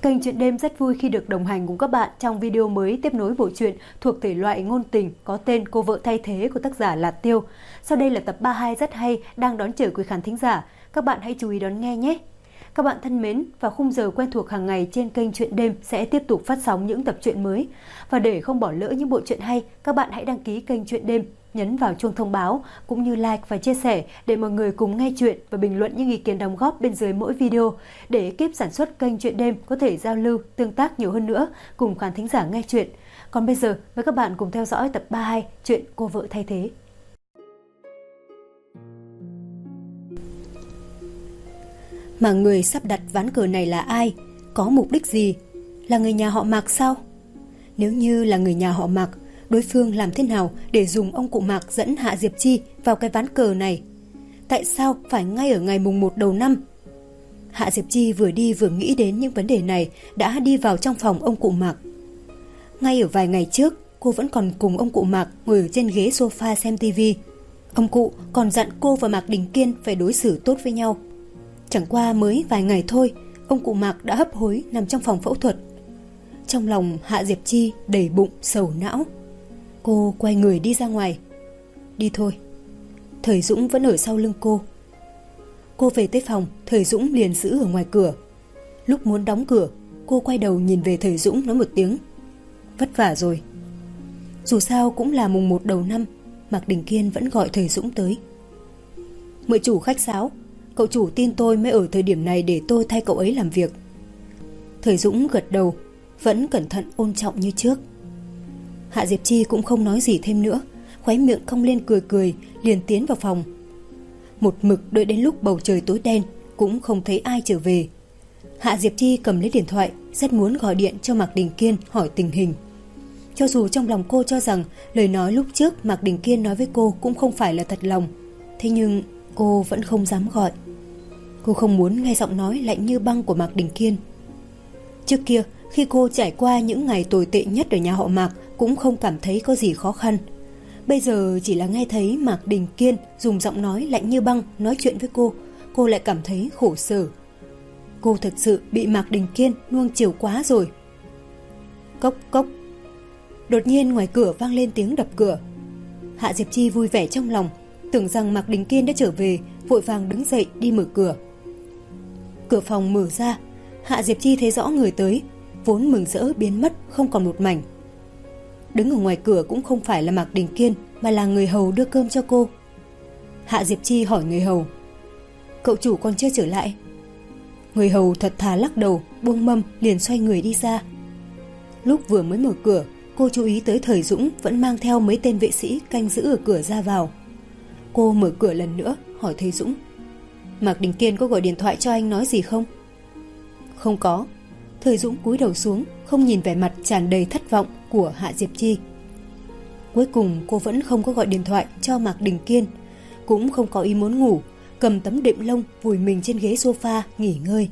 Kênh Chuyện Đêm rất vui khi được đồng hành cùng các bạn trong video mới tiếp nối bộ truyện thuộc thể loại ngôn tình có tên Cô vợ thay thế của tác giả Lạt Tiêu. Sau đây là tập 32 rất hay đang đón chờ quý khán thính giả. Các bạn hãy chú ý đón nghe nhé! Các bạn thân mến, vào khung giờ quen thuộc hàng ngày trên kênh Chuyện Đêm sẽ tiếp tục phát sóng những tập truyện mới. Và để không bỏ lỡ những bộ truyện hay, các bạn hãy đăng ký kênh Chuyện Đêm, nhấn vào chuông thông báo cũng như like và chia sẻ để mọi người cùng nghe chuyện và bình luận những ý kiến đóng góp bên dưới mỗi video để ekip sản xuất kênh Chuyện Đêm có thể giao lưu, tương tác nhiều hơn nữa cùng khán thính giả nghe chuyện. Còn bây giờ, mời các bạn cùng theo dõi tập 32 chuyện Cô vợ thay thế. Mà người sắp đặt ván cờ này là ai? Có mục đích gì? Là người nhà họ Mạc sao? Nếu như là người nhà họ Mạc, đối phương làm thế nào để dùng ông cụ Mạc dẫn Hạ Diệp Chi vào cái ván cờ này? Tại sao phải ngay ở ngày mùng 1 đầu năm? Hạ Diệp Chi vừa đi vừa nghĩ đến những vấn đề này, đã đi vào trong phòng ông cụ Mạc. Ngay ở vài ngày trước, cô vẫn còn cùng ông cụ Mạc ngồi ở trên ghế sofa xem tivi. Ông cụ còn dặn cô và Mạc Đình Kiên phải đối xử tốt với nhau. Chẳng qua mới vài ngày thôi, ông cụ Mạc đã hấp hối nằm trong phòng phẫu thuật. Trong lòng Hạ Diệp Chi đầy bụng sầu não. Cô quay người đi ra ngoài. Đi thôi. Thời Dũng vẫn ở sau lưng cô. Cô về tới phòng, Thời Dũng liền giữ ở ngoài cửa. Lúc muốn đóng cửa, cô quay đầu nhìn về Thời Dũng nói một tiếng: vất vả rồi. Dù sao cũng là mùng 1 đầu năm, Mạc Đình Kiên vẫn gọi Thời Dũng tới. Mời chủ khách sáo, cậu chủ tin tôi mới ở thời điểm này để tôi thay cậu ấy làm việc. Thời Dũng gật đầu, vẫn cẩn thận ôn trọng như trước. Hạ Diệp Chi cũng không nói gì thêm nữa, khóe miệng cong lên cười cười, liền tiến vào phòng. Một mực đợi đến lúc bầu trời tối đen, cũng không thấy ai trở về. Hạ Diệp Chi cầm lấy điện thoại, rất muốn gọi điện cho Mạc Đình Kiên hỏi tình hình. Cho dù trong lòng cô cho rằng lời nói lúc trước Mạc Đình Kiên nói với cô cũng không phải là thật lòng, thế nhưng cô vẫn không dám gọi. Cô không muốn nghe giọng nói lạnh như băng của Mạc Đình Kiên. Trước kia, khi cô trải qua những ngày tồi tệ nhất ở nhà họ Mạc, cũng không cảm thấy có gì khó khăn. Bây giờ chỉ là nghe thấy Mạc Đình Kiên dùng giọng nói lạnh như băng nói chuyện với cô lại cảm thấy khổ sở. Cô thật sự bị Mạc Đình Kiên nuông chiều quá rồi. Cốc cốc. Đột nhiên ngoài cửa vang lên tiếng đập cửa. Hạ Diệp Chi vui vẻ trong lòng, tưởng rằng Mạc Đình Kiên đã trở về, vội vàng đứng dậy đi mở cửa. Cửa phòng mở ra, Hạ Diệp Chi thấy rõ người tới, vốn mừng rỡ biến mất không còn một mảnh. Đứng ở ngoài cửa cũng không phải là Mạc Đình Kiên, mà là người hầu đưa cơm cho cô. Hạ Diệp Chi hỏi người hầu: cậu chủ còn chưa trở lại? Người hầu thật thà lắc đầu, buông mâm liền xoay người đi ra. Lúc vừa mới mở cửa, cô chú ý tới Thời Dũng vẫn mang theo mấy tên vệ sĩ canh giữ ở cửa ra vào. Cô mở cửa lần nữa hỏi Thời Dũng: Mạc Đình Kiên có gọi điện thoại cho anh nói gì không? Không có. Thời Dũng cúi đầu xuống, không nhìn vẻ mặt tràn đầy thất vọng của Hạ Diệp Chi. Cuối cùng cô vẫn không có gọi điện thoại cho Mạc Đình Kiên, cũng không có ý muốn ngủ, cầm tấm đệm lông vùi mình trên ghế sofa nghỉ ngơi.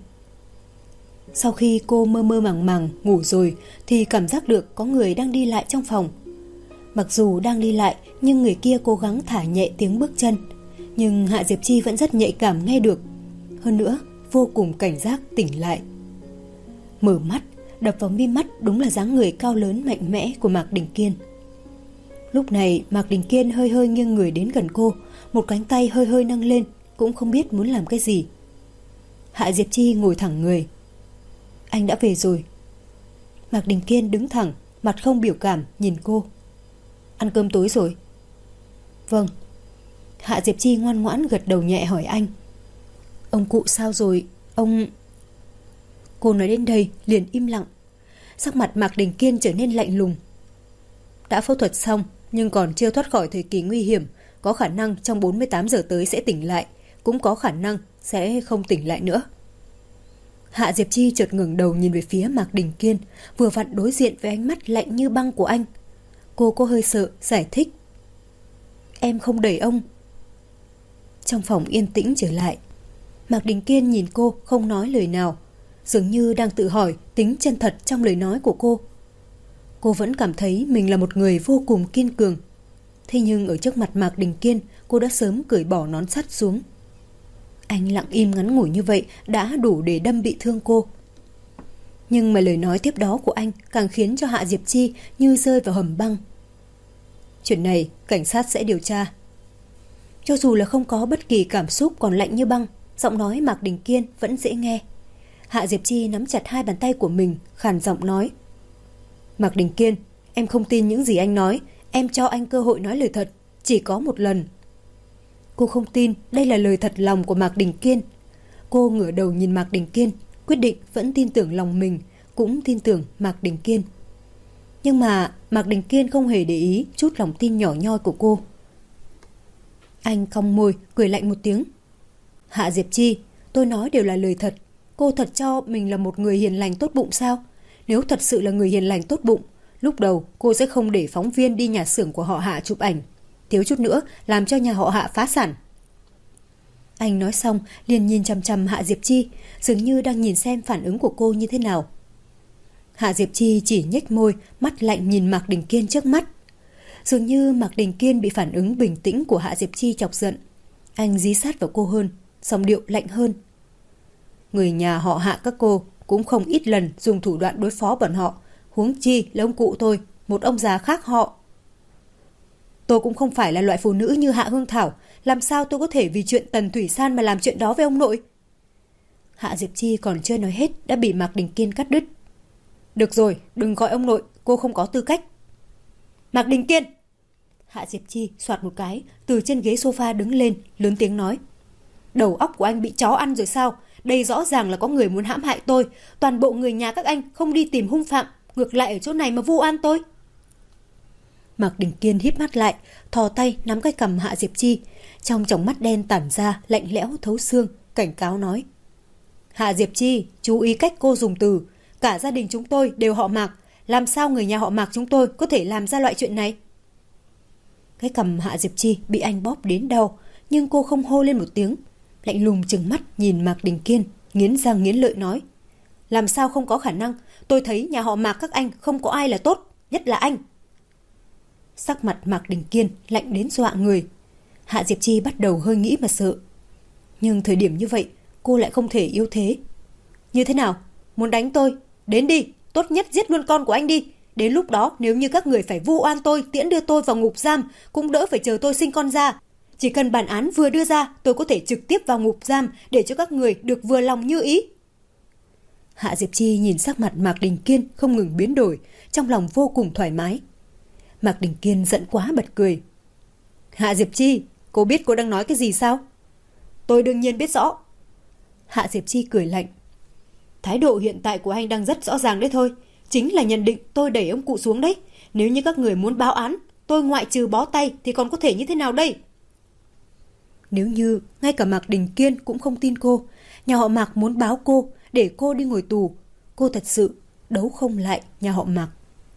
Sau khi cô mơ mơ màng màng ngủ rồi thì cảm giác được có người đang đi lại trong phòng. Mặc dù đang đi lại nhưng người kia cố gắng thả nhẹ tiếng bước chân, nhưng Hạ Diệp Chi vẫn rất nhạy cảm nghe được. Hơn nữa vô cùng cảnh giác tỉnh lại. Mở mắt, đập vào mi mắt đúng là dáng người cao lớn mạnh mẽ của Mạc Đình Kiên. Lúc này Mạc Đình Kiên hơi hơi nghiêng người đến gần cô, một cánh tay hơi hơi nâng lên, cũng không biết muốn làm cái gì. Hạ Diệp Chi ngồi thẳng người. Anh đã về rồi. Mạc Đình Kiên đứng thẳng, mặt không biểu cảm nhìn cô. Ăn cơm tối rồi? Vâng. Hạ Diệp Chi ngoan ngoãn gật đầu nhẹ hỏi anh: ông cụ sao rồi? Ông... Cô nói đến đây liền im lặng. Sắc mặt Mạc Đình Kiên trở nên lạnh lùng. Đã phẫu thuật xong nhưng còn chưa thoát khỏi thời kỳ nguy hiểm, có khả năng trong 48 giờ tới sẽ tỉnh lại, cũng có khả năng sẽ không tỉnh lại nữa. Hạ Diệp Chi chợt ngẩng đầu nhìn về phía Mạc Đình Kiên, vừa vặn đối diện với ánh mắt lạnh như băng của anh. Cô có hơi sợ giải thích: em không đẩy ông. Trong phòng yên tĩnh trở lại. Mạc Đình Kiên nhìn cô không nói lời nào, dường như đang tự hỏi tính chân thật trong lời nói của cô. Cô vẫn cảm thấy mình là một người vô cùng kiên cường. Thế nhưng ở trước mặt Mạc Đình Kiên, cô đã sớm cởi bỏ nón sắt xuống. Anh lặng im ngắn ngủi như vậy đã đủ để đâm bị thương cô. Nhưng mà lời nói tiếp đó của anh càng khiến cho Hạ Diệp Chi như rơi vào hầm băng. Chuyện này cảnh sát sẽ điều tra. Cho dù là không có bất kỳ cảm xúc, còn lạnh như băng, giọng nói Mạc Đình Kiên vẫn dễ nghe. Hạ Diệp Chi nắm chặt hai bàn tay của mình, khàn giọng nói: Mạc Đình Kiên, em không tin những gì anh nói. Em cho anh cơ hội nói lời thật, chỉ có một lần. Cô không tin đây là lời thật lòng của Mạc Đình Kiên. Cô ngửa đầu nhìn Mạc Đình Kiên, quyết định vẫn tin tưởng lòng mình, cũng tin tưởng Mạc Đình Kiên. Nhưng mà Mạc Đình Kiên không hề để ý chút lòng tin nhỏ nhoi của cô. Anh cong môi, cười lạnh một tiếng. Hạ Diệp Chi, tôi nói đều là lời thật. Cô thật cho mình là một người hiền lành tốt bụng sao? Nếu thật sự là người hiền lành tốt bụng, lúc đầu cô sẽ không để phóng viên đi nhà xưởng của họ Hạ chụp ảnh, thiếu chút nữa làm cho nhà họ Hạ phá sản. Anh nói xong liền nhìn chằm chằm Hạ Diệp Chi, dường như đang nhìn xem phản ứng của cô như thế nào. Hạ Diệp Chi chỉ nhếch môi, mắt lạnh nhìn Mạc Đình Kiên trước mắt. Dường như Mạc Đình Kiên bị phản ứng bình tĩnh của Hạ Diệp Chi chọc giận. Anh dí sát vào cô hơn, giọng điệu lạnh hơn. Người nhà họ Hạ các cô cũng không ít lần dùng thủ đoạn đối phó bọn họ, huống chi là ông cụ tôi, một ông già khác họ. Tôi cũng không phải là loại phụ nữ như Hạ Hương Thảo, làm sao tôi có thể vì chuyện Tần Thủy San mà làm chuyện đó với ông nội? Hạ Diệp Chi còn chưa nói hết đã bị Mạc Đình Kiên cắt đứt. Được rồi, đừng gọi ông nội, cô không có tư cách. Mạc Đình Kiên! Hạ Diệp Chi soạt một cái, từ trên ghế sofa đứng lên, lớn tiếng nói. Đầu óc của anh bị chó ăn rồi sao? Đây rõ ràng là có người muốn hãm hại tôi. Toàn bộ người nhà các anh không đi tìm hung phạm, ngược lại ở chỗ này mà vu oan tôi. Mạc Đình Kiên híp mắt lại, thò tay nắm cái cằm Hạ Diệp Chi, trong tròng mắt đen tản ra lạnh lẽo thấu xương, cảnh cáo nói. Hạ Diệp Chi, chú ý cách cô dùng từ. Cả gia đình chúng tôi đều họ Mạc, làm sao người nhà họ Mạc chúng tôi có thể làm ra loại chuyện này? Cái cằm Hạ Diệp Chi bị anh bóp đến đau, nhưng cô không hô lên một tiếng, lạnh lùng trừng mắt nhìn Mạc Đình Kiên, nghiến răng nghiến lợi nói. Làm sao không có khả năng? Tôi thấy nhà họ Mạc các anh không có ai là tốt, nhất là anh. Sắc mặt Mạc Đình Kiên lạnh đến dọa người. Hạ Diệp Chi bắt đầu hơi nghĩ mà sợ. Nhưng thời điểm như vậy, cô lại không thể yếu thế. Như thế nào? Muốn đánh tôi? Đến đi, tốt nhất giết luôn con của anh đi. Đến lúc đó nếu như các người phải vu oan tôi, tiễn đưa tôi vào ngục giam, cũng đỡ phải chờ tôi sinh con ra. Chỉ cần bản án vừa đưa ra, tôi có thể trực tiếp vào ngục giam để cho các người được vừa lòng như ý. Hạ Diệp Chi nhìn sắc mặt Mạc Đình Kiên không ngừng biến đổi, trong lòng vô cùng thoải mái. Mạc Đình Kiên giận quá bật cười. Hạ Diệp Chi, cô biết cô đang nói cái gì sao? Tôi đương nhiên biết rõ. Hạ Diệp Chi cười lạnh. Thái độ hiện tại của anh đang rất rõ ràng đấy thôi. Chính là nhận định tôi đẩy ông cụ xuống đấy. Nếu như các người muốn báo án, tôi ngoại trừ bó tay thì còn có thể như thế nào đây? Nếu như ngay cả Mạc Đình Kiên cũng không tin cô, nhà họ Mạc muốn báo cô để cô đi ngồi tù, cô thật sự đấu không lại nhà họ Mạc.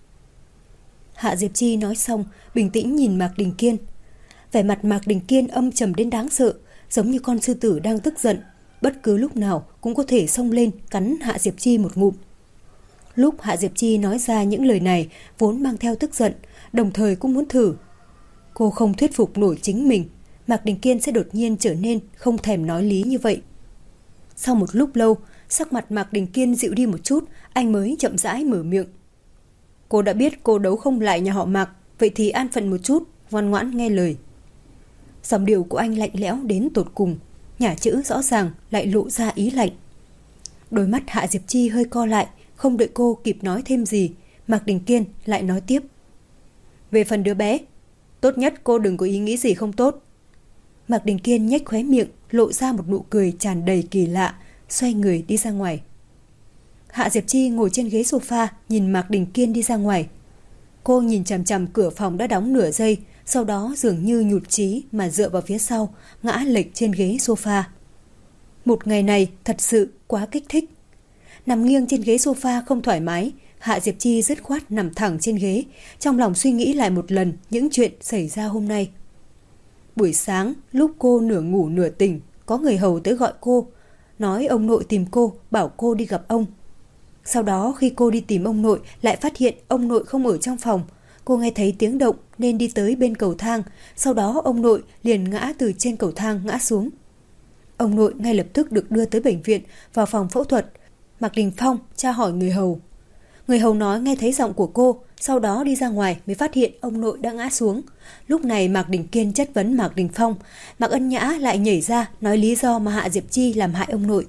Hạ Diệp Chi nói xong, bình tĩnh nhìn Mạc Đình Kiên. Vẻ mặt Mạc Đình Kiên âm trầm đến đáng sợ, giống như con sư tử đang tức giận, bất cứ lúc nào cũng có thể xông lên cắn Hạ Diệp Chi một ngụm. Lúc Hạ Diệp Chi nói ra những lời này vốn mang theo tức giận, đồng thời cũng muốn thử. Cô không thuyết phục nổi chính mình, Mạc Đình Kiên sẽ đột nhiên trở nên không thèm nói lý như vậy. Sau một lúc lâu, sắc mặt Mạc Đình Kiên dịu đi một chút, anh mới chậm rãi mở miệng. Cô đã biết cô đấu không lại nhà họ Mạc, vậy thì an phận một chút, ngoan ngoãn nghe lời. Giọng điệu của anh lạnh lẽo đến tột cùng, nhả chữ rõ ràng lại lộ ra ý lạnh. Đôi mắt Hạ Diệp Chi hơi co lại, không đợi cô kịp nói thêm gì, Mạc Đình Kiên lại nói tiếp. Về phần đứa bé, tốt nhất cô đừng có ý nghĩ gì không tốt. Mạc Đình Kiên nhếch khóe miệng, lộ ra một nụ cười tràn đầy kỳ lạ, xoay người đi ra ngoài. Hạ Diệp Chi ngồi trên ghế sofa nhìn Mạc Đình Kiên đi ra ngoài. Cô nhìn chằm chằm cửa phòng đã đóng nửa giây, sau đó dường như nhụt chí mà dựa vào phía sau, ngã lệch trên ghế sofa. Một ngày này thật sự quá kích thích. Nằm nghiêng trên ghế sofa không thoải mái, Hạ Diệp Chi dứt khoát nằm thẳng trên ghế, trong lòng suy nghĩ lại một lần những chuyện xảy ra hôm nay. Buổi sáng, lúc cô nửa ngủ nửa tỉnh, có người hầu tới gọi cô, nói ông nội tìm cô, bảo cô đi gặp ông. Sau đó khi cô đi tìm ông nội lại phát hiện ông nội không ở trong phòng. Cô nghe thấy tiếng động nên đi tới bên cầu thang, sau đó ông nội liền ngã từ trên cầu thang ngã xuống. Ông nội ngay lập tức được đưa tới bệnh viện vào phòng phẫu thuật. Mạc Đình Phong tra hỏi người hầu. Người hầu nói nghe thấy giọng của cô, sau đó đi ra ngoài mới phát hiện ông nội đã ngã xuống. Lúc này Mạc Đình Kiên chất vấn Mạc Đình Phong, Mạc Ân Nhã lại nhảy ra nói lý do mà Hạ Diệp Chi làm hại ông nội.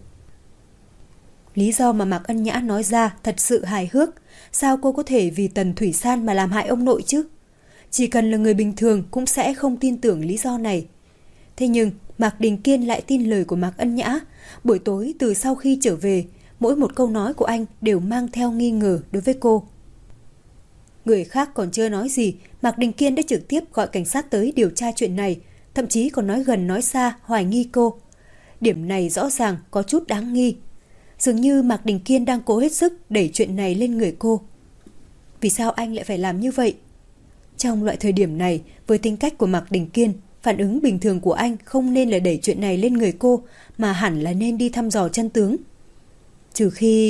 Lý do mà Mạc Ân Nhã nói ra thật sự hài hước. Sao cô có thể vì Tần Thủy San mà làm hại ông nội chứ? Chỉ cần là người bình thường cũng sẽ không tin tưởng lý do này. Thế nhưng Mạc Đình Kiên lại tin lời của Mạc Ân Nhã. Buổi tối từ sau khi trở về, mỗi một câu nói của anh đều mang theo nghi ngờ đối với cô. Người khác còn chưa nói gì, Mạc Đình Kiên đã trực tiếp gọi cảnh sát tới điều tra chuyện này, thậm chí còn nói gần nói xa hoài nghi cô. Điểm này rõ ràng có chút đáng nghi. Dường như Mạc Đình Kiên đang cố hết sức đẩy chuyện này lên người cô. Vì sao anh lại phải làm như vậy? Trong loại thời điểm này, với tính cách của Mạc Đình Kiên, phản ứng bình thường của anh không nên là đẩy chuyện này lên người cô, mà hẳn là nên đi thăm dò chân tướng. Trừ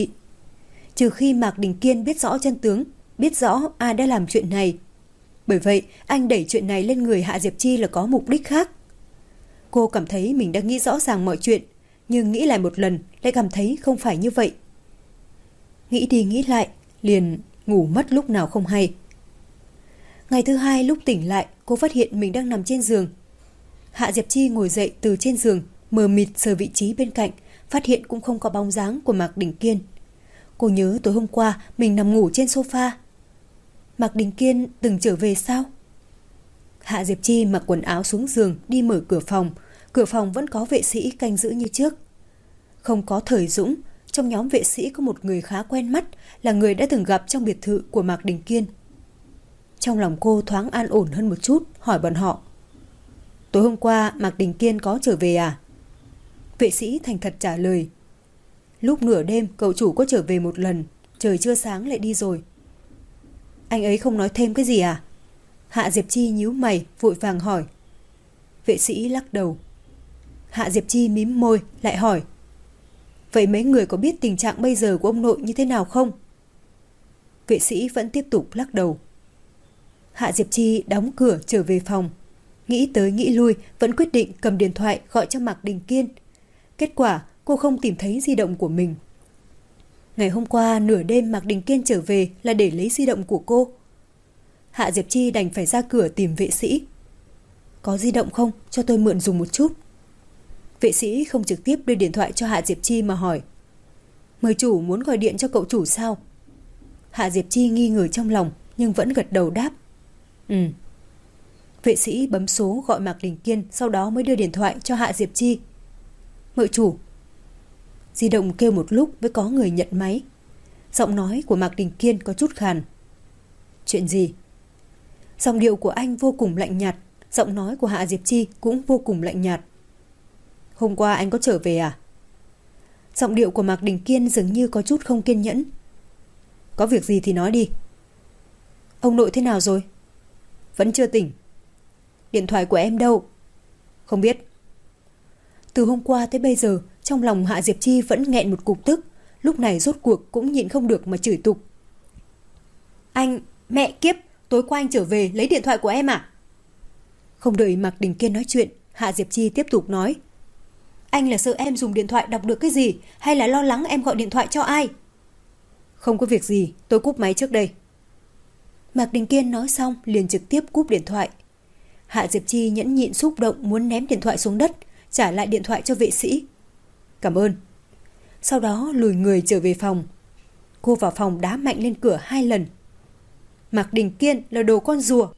khi Mạc Đình Kiên biết rõ chân tướng, biết rõ ai đã làm chuyện này. Bởi vậy, anh đẩy chuyện này lên người Hạ Diệp Chi là có mục đích khác. Cô cảm thấy mình đã nghĩ rõ ràng mọi chuyện, nhưng nghĩ lại một lần lại cảm thấy không phải như vậy. Nghĩ đi nghĩ lại, liền ngủ mất lúc nào không hay. Ngày thứ hai lúc tỉnh lại, cô phát hiện mình đang nằm trên giường. Hạ Diệp Chi ngồi dậy từ trên giường, mờ mịt sờ vị trí bên cạnh, phát hiện cũng không có bóng dáng của Mạc Đình Kiên. Cô nhớ tối hôm qua mình nằm ngủ trên sofa. Mạc Đình Kiên từng trở về sao? Hạ Diệp Chi mặc quần áo xuống giường đi mở cửa phòng vẫn có vệ sĩ canh giữ như trước. Không có Thời Dũng, trong nhóm vệ sĩ có một người khá quen mắt, là người đã từng gặp trong biệt thự của Mạc Đình Kiên. Trong lòng cô thoáng an ổn hơn một chút, hỏi bọn họ. Tối hôm qua Mạc Đình Kiên có trở về à? Vệ sĩ thành thật trả lời. Lúc nửa đêm cậu chủ có trở về một lần, trời chưa sáng lại đi rồi. Anh ấy không nói thêm cái gì à? Hạ Diệp Chi nhíu mày vội vàng hỏi. Vệ sĩ lắc đầu. Hạ Diệp Chi mím môi lại hỏi. Vậy mấy người có biết tình trạng bây giờ của ông nội như thế nào không? Vệ sĩ vẫn tiếp tục lắc đầu. Hạ Diệp Chi đóng cửa trở về phòng. Nghĩ tới nghĩ lui vẫn quyết định cầm điện thoại gọi cho Mạc Đình Kiên. Kết quả cô không tìm thấy di động của mình. Ngày hôm qua nửa đêm Mạc Đình Kiên trở về là để lấy di động của cô. Hạ Diệp Chi đành phải ra cửa tìm vệ sĩ. Có di động không? Cho tôi mượn dùng một chút. Vệ sĩ không trực tiếp đưa điện thoại cho Hạ Diệp Chi mà hỏi. Mời chủ muốn gọi điện cho cậu chủ sao? Hạ Diệp Chi nghi ngờ trong lòng nhưng vẫn gật đầu đáp. Ừ. Vệ sĩ bấm số gọi Mạc Đình Kiên, sau đó mới đưa điện thoại cho Hạ Diệp Chi. Mời chủ. Di động kêu một lúc mới có người nhận máy. Giọng nói của Mạc Đình Kiên có chút khàn. Chuyện gì? Giọng điệu của anh vô cùng lạnh nhạt, giọng nói của Hạ Diệp Chi cũng vô cùng lạnh nhạt. Hôm qua anh có trở về à? Giọng điệu của Mạc Đình Kiên dường như có chút không kiên nhẫn. Có việc gì thì nói đi. Ông nội thế nào rồi? Vẫn chưa tỉnh. Điện thoại của em đâu? Không biết. Từ hôm qua tới bây giờ, trong lòng Hạ Diệp Chi vẫn nghẹn một cục tức. Lúc này rốt cuộc cũng nhịn không được mà chửi tục. Anh, mẹ kiếp, tối qua anh trở về lấy điện thoại của em à? Không đợi Mạc Đình Kiên nói chuyện, Hạ Diệp Chi tiếp tục nói. Anh là sợ em dùng điện thoại đọc được cái gì, hay là lo lắng em gọi điện thoại cho ai? Không có việc gì, tôi cúp máy trước đây. Mạc Đình Kiên nói xong liền trực tiếp cúp điện thoại. Hạ Diệp Chi nhẫn nhịn xúc động muốn ném điện thoại xuống đất, trả lại điện thoại cho vệ sĩ. Cảm ơn. Sau đó lùi người trở về phòng. Cô vào phòng đá mạnh lên cửa 2 lần. Mạc Đình Kiên là đồ con rùa.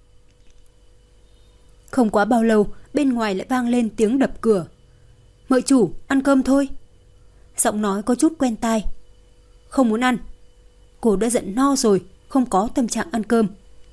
Không quá bao lâu, bên ngoài lại vang lên tiếng đập cửa. Mợ chủ, ăn cơm thôi. Giọng nói có chút quen tai. Không muốn ăn. Cô đã giận no rồi, không có tâm trạng ăn cơm.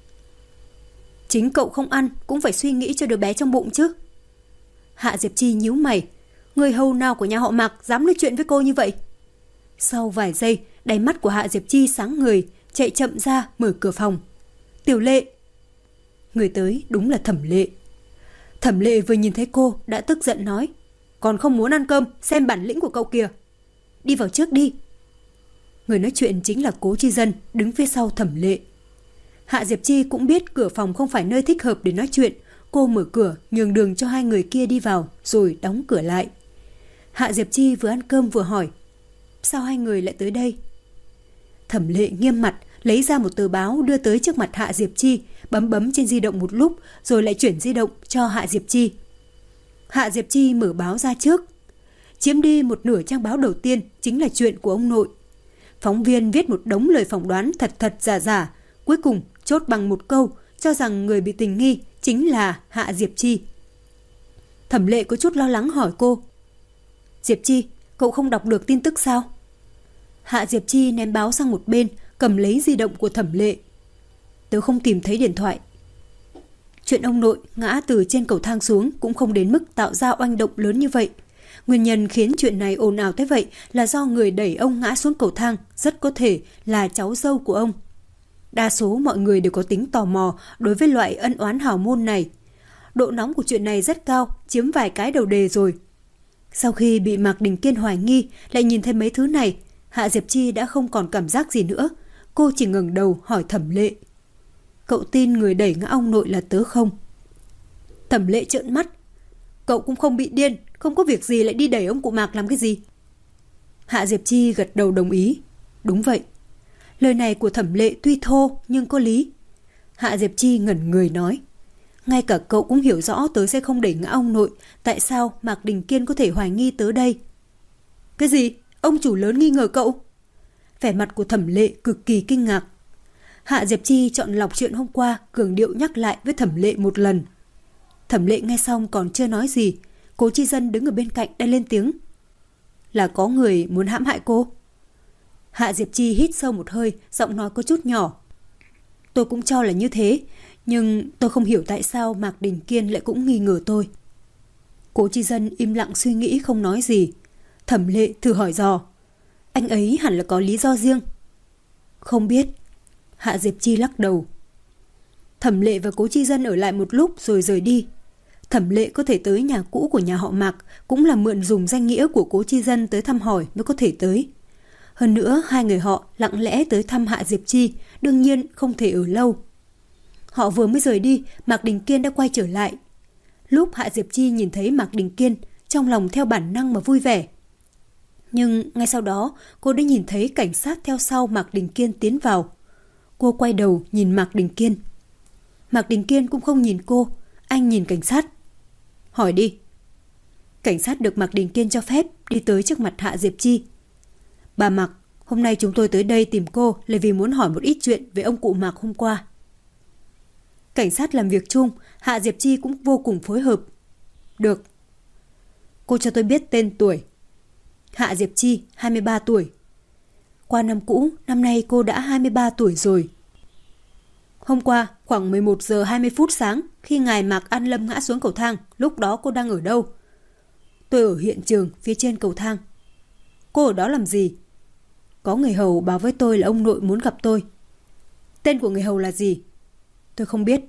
Chính cậu không ăn cũng phải suy nghĩ cho đứa bé trong bụng chứ. Hạ Diệp Chi nhíu mày. Người hầu nào của nhà họ Mạc dám nói chuyện với cô như vậy? Sau vài giây, đáy mắt của Hạ Diệp Chi sáng ngời, chạy chậm ra mở cửa phòng. Tiểu Lệ. Người tới đúng là Thẩm Lệ. Thẩm Lệ vừa nhìn thấy cô đã tức giận nói. Còn không muốn ăn cơm, xem bản lĩnh của cậu kìa. Đi vào trước đi. Người nói chuyện chính là Cố Chi Dân, đứng phía sau Thẩm Lệ. Hạ Diệp Chi cũng biết cửa phòng không phải nơi thích hợp để nói chuyện. Cô mở cửa nhường đường cho hai người kia đi vào rồi đóng cửa lại. Hạ Diệp Chi vừa ăn cơm vừa hỏi. sao hai người lại tới đây? Thẩm Lệ nghiêm mặt, lấy ra một tờ báo đưa tới trước mặt Hạ Diệp Chi, bấm trên di động một lúc rồi lại chuyển di động cho Hạ Diệp Chi. Hạ Diệp Chi mở báo ra trước. Chiếm đi một nửa trang báo đầu tiên chính là chuyện của ông nội. Phóng viên viết một đống lời phỏng đoán thật giả, cuối cùng chốt bằng một câu cho rằng người bị tình nghi chính là Hạ Diệp Chi. Thẩm Lệ có chút lo lắng hỏi cô: Diệp Chi, cậu không đọc được tin tức sao? Hạ Diệp Chi ném báo sang một bên, cầm lấy di động của Thẩm Lệ. Tớ không tìm thấy điện thoại. Chuyện ông nội ngã từ trên cầu thang xuống cũng không đến mức tạo ra oanh động lớn như vậy. Nguyên nhân khiến chuyện này ồn ào tới vậy là do người đẩy ông ngã xuống cầu thang rất có thể là cháu dâu của ông. Đa số mọi người đều có tính tò mò đối với loại ân oán hào môn này. Độ nóng của chuyện này rất cao, chiếm vài cái đầu đề rồi. Sau khi bị Mạc Đình Kiên hoài nghi, lại nhìn thấy mấy thứ này, Hạ Diệp Chi đã không còn cảm giác gì nữa. Cô chỉ ngẩng đầu hỏi Thẩm Lệ: Cậu tin người đẩy ngã ông nội là tớ không? Thẩm Lệ trợn mắt: Cậu cũng không bị điên, không có việc gì lại đi đẩy ông cụ Mạc làm cái gì? Hạ Diệp Chi gật đầu đồng ý. Đúng vậy. Lời này của Thẩm Lệ tuy thô nhưng có lý. Hạ Diệp Chi ngẩn người nói: Ngay cả cậu cũng hiểu rõ tớ sẽ không đẩy ngã ông nội, tại sao Mạc Đình Kiên có thể hoài nghi tớ đây? Cái gì? Ông chủ lớn nghi ngờ cậu? Vẻ mặt của Thẩm Lệ cực kỳ kinh ngạc. Hạ Diệp Chi chọn lọc chuyện hôm qua, cường điệu nhắc lại với Thẩm Lệ một lần. Thẩm Lệ nghe xong còn chưa nói gì, Cố Chi Dân đứng ở bên cạnh đã lên tiếng: Là có người muốn hãm hại cô? Hạ Diệp Chi hít sâu một hơi, giọng nói có chút nhỏ: Tôi cũng cho là như thế, nhưng tôi không hiểu tại sao Mạc Đình Kiên lại cũng nghi ngờ tôi. Cố Chi Dân im lặng suy nghĩ không nói gì. Thẩm Lệ thử hỏi dò: Anh ấy hẳn là có lý do riêng. Không biết. Hạ Diệp Chi lắc đầu. Thẩm Lệ và Cố Chi Dân ở lại một lúc rồi rời đi. Thẩm Lệ có thể tới nhà cũ của nhà họ Mạc cũng là mượn dùng danh nghĩa của Cố Chi Dân tới thăm hỏi mới có thể tới. Hơn nữa hai người họ lặng lẽ tới thăm Hạ Diệp Chi, đương nhiên không thể ở lâu. Họ vừa mới rời đi, Mạc Đình Kiên đã quay trở lại. Lúc Hạ Diệp Chi nhìn thấy Mạc Đình Kiên, trong lòng theo bản năng mà vui vẻ. Nhưng ngay sau đó cô đã nhìn thấy cảnh sát theo sau Mạc Đình Kiên tiến vào. Cô quay đầu nhìn Mạc Đình Kiên. Mạc Đình Kiên cũng không nhìn cô, anh nhìn cảnh sát. Hỏi đi. Cảnh sát được Mạc Đình Kiên cho phép đi tới trước mặt Hạ Diệp Chi. Bà Mạc, hôm nay chúng tôi tới đây tìm cô là vì muốn hỏi một ít chuyện về ông cụ Mạc hôm qua. Cảnh sát làm việc chung, Hạ Diệp Chi cũng vô cùng phối hợp. Được. Cô cho tôi biết tên tuổi. Hạ Diệp Chi, 23 tuổi. Qua năm cũ, năm nay cô đã 23 tuổi rồi. Hôm qua, khoảng 11 giờ 20 phút sáng, khi ngài Mạc An Lâm ngã xuống cầu thang, lúc đó cô đang ở đâu? Tôi ở hiện trường, phía trên cầu thang. Cô ở đó làm gì? Có người hầu báo với tôi là ông nội muốn gặp tôi. Tên của người hầu là gì? Tôi không biết.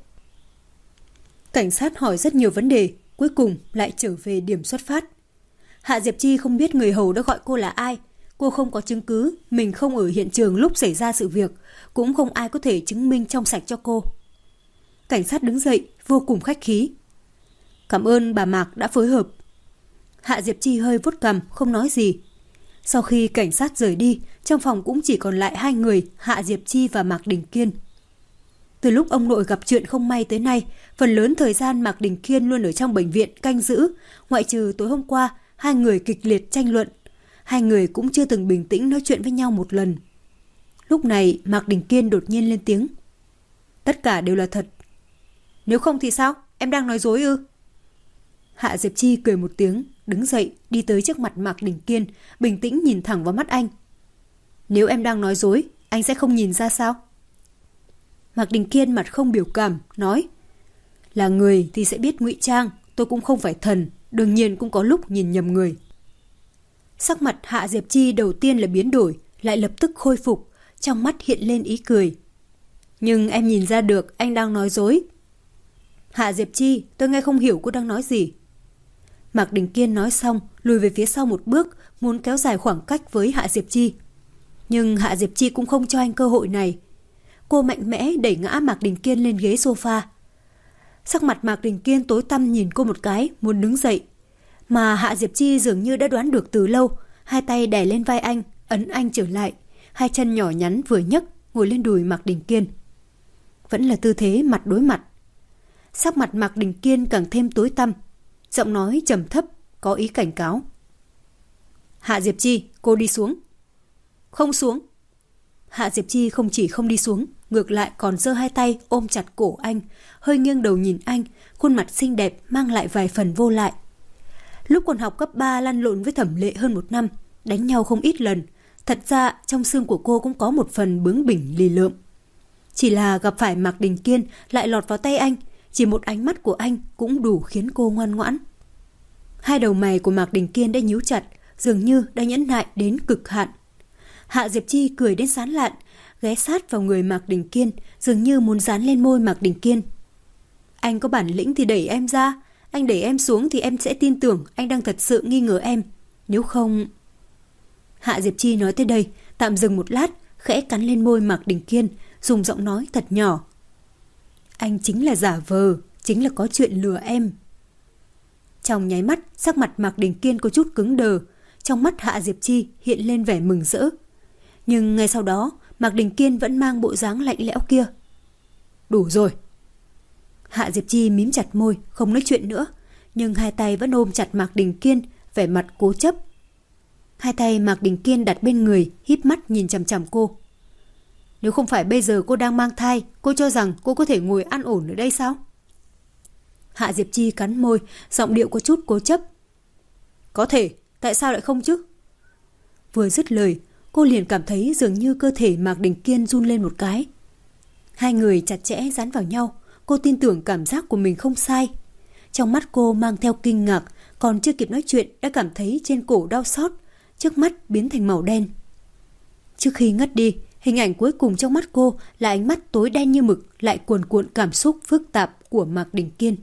Cảnh sát hỏi rất nhiều vấn đề, cuối cùng lại trở về điểm xuất phát. Hạ Diệp Chi không biết người hầu đã gọi cô là ai. Cô không có chứng cứ, mình không ở hiện trường lúc xảy ra sự việc, cũng không ai có thể chứng minh trong sạch cho cô. Cảnh sát đứng dậy, vô cùng khách khí. Cảm ơn bà Mạc đã phối hợp. Hạ Diệp Chi hơi vuốt cằm, không nói gì. Sau khi cảnh sát rời đi, trong phòng cũng chỉ còn lại hai người, Hạ Diệp Chi và Mạc Đình Kiên. Từ lúc ông nội gặp chuyện không may tới nay, phần lớn thời gian Mạc Đình Kiên luôn ở trong bệnh viện canh giữ, ngoại trừ tối hôm qua, hai người kịch liệt tranh luận. Hai người cũng chưa từng bình tĩnh nói chuyện với nhau một lần. Lúc này Mạc Đình Kiên đột nhiên lên tiếng. Tất cả đều là thật. Nếu không thì sao? Em đang nói dối ư? Hạ Diệp Chi cười một tiếng, đứng dậy, đi tới trước mặt Mạc Đình Kiên, bình tĩnh nhìn thẳng vào mắt anh. Nếu em đang nói dối, anh sẽ không nhìn ra sao? Mạc Đình Kiên mặt không biểu cảm, nói. Là người thì sẽ biết ngụy trang, tôi cũng không phải thần, đương nhiên cũng có lúc nhìn nhầm người. Sắc mặt Hạ Diệp Chi đầu tiên là biến đổi, lại lập tức khôi phục, trong mắt hiện lên ý cười. Nhưng em nhìn ra được anh đang nói dối. Hạ Diệp Chi, tôi nghe không hiểu cô đang nói gì. Mạc Đình Kiên nói xong, lùi về phía sau một bước, muốn kéo dài khoảng cách với Hạ Diệp Chi. Nhưng Hạ Diệp Chi cũng không cho anh cơ hội này. Cô mạnh mẽ đẩy ngã Mạc Đình Kiên lên ghế sofa. Sắc mặt Mạc Đình Kiên tối tăm nhìn cô một cái, muốn đứng dậy. Mà Hạ Diệp Chi dường như đã đoán được từ lâu, hai tay đè lên vai anh, ấn anh trở lại, hai chân nhỏ nhắn vừa nhấc ngồi lên đùi Mạc Đình Kiên. Vẫn là tư thế mặt đối mặt. Sắc mặt Mạc Đình Kiên càng thêm tối tăm, giọng nói trầm thấp có ý cảnh cáo. Hạ Diệp Chi, cô đi xuống. Không xuống. Hạ Diệp Chi không chỉ không đi xuống, ngược lại còn giơ hai tay ôm chặt cổ anh, hơi nghiêng đầu nhìn anh, khuôn mặt xinh đẹp mang lại vài phần vô lại. Lúc còn học cấp 3 lăn lộn với Thẩm Lệ hơn 1 năm, đánh nhau không ít lần. Thật ra trong xương của cô cũng có một phần bướng bỉnh lì lợm. Chỉ là gặp phải Mạc Đình Kiên lại lọt vào tay anh, chỉ một ánh mắt của anh cũng đủ khiến cô ngoan ngoãn. Hai đầu mày của Mạc Đình Kiên đã nhíu chặt, dường như đã nhẫn nại đến cực hạn. Hạ Diệp Chi cười đến sán lạn, ghé sát vào người Mạc Đình Kiên, dường như muốn dán lên môi Mạc Đình Kiên. Anh có bản lĩnh thì đẩy em ra, anh đẩy em xuống thì em sẽ tin tưởng anh đang thật sự nghi ngờ em. Nếu không... Hạ Diệp Chi nói tới đây, tạm dừng một lát, khẽ cắn lên môi Mạc Đình Kiên, dùng giọng nói thật nhỏ. Anh chính là giả vờ, chính là có chuyện lừa em. Trong nháy mắt, sắc mặt Mạc Đình Kiên có chút cứng đờ, trong mắt Hạ Diệp Chi hiện lên vẻ mừng rỡ. Nhưng ngay sau đó, Mạc Đình Kiên vẫn mang bộ dáng lạnh lẽo kia. Đủ rồi. Hạ Diệp Chi mím chặt môi, không nói chuyện nữa, nhưng hai tay vẫn ôm chặt Mạc Đình Kiên, vẻ mặt cố chấp. Hai tay Mạc Đình Kiên đặt bên người, híp mắt nhìn chằm chằm cô. Nếu không phải bây giờ cô đang mang thai, cô cho rằng cô có thể ngồi an ổn ở đây sao? Hạ Diệp Chi cắn môi, giọng điệu có chút cố chấp. Có thể, tại sao lại không chứ? Vừa dứt lời, cô liền cảm thấy dường như cơ thể Mạc Đình Kiên run lên một cái. Hai người chặt chẽ dán vào nhau, cô tin tưởng cảm giác của mình không sai. Trong mắt cô mang theo kinh ngạc, còn chưa kịp nói chuyện đã cảm thấy trên cổ đau xót, trước mắt biến thành màu đen. Trước khi ngất đi, hình ảnh cuối cùng trong mắt cô là ánh mắt tối đen như mực, lại cuồn cuộn cảm xúc phức tạp của Mạc Đình Kiên.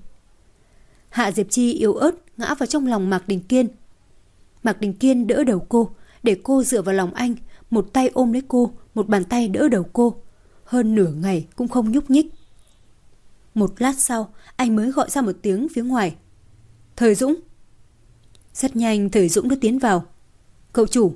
Hạ Diệp Chi yếu ớt ngã vào trong lòng Mạc Đình Kiên. Mạc Đình Kiên đỡ đầu cô, để cô dựa vào lòng anh, một tay ôm lấy cô, một bàn tay đỡ đầu cô. Hơn nửa ngày cũng không nhúc nhích. Một lát sau, anh mới gọi ra một tiếng phía ngoài. Thời Dũng. Rất nhanh Thời Dũng đã tiến vào. Cậu chủ.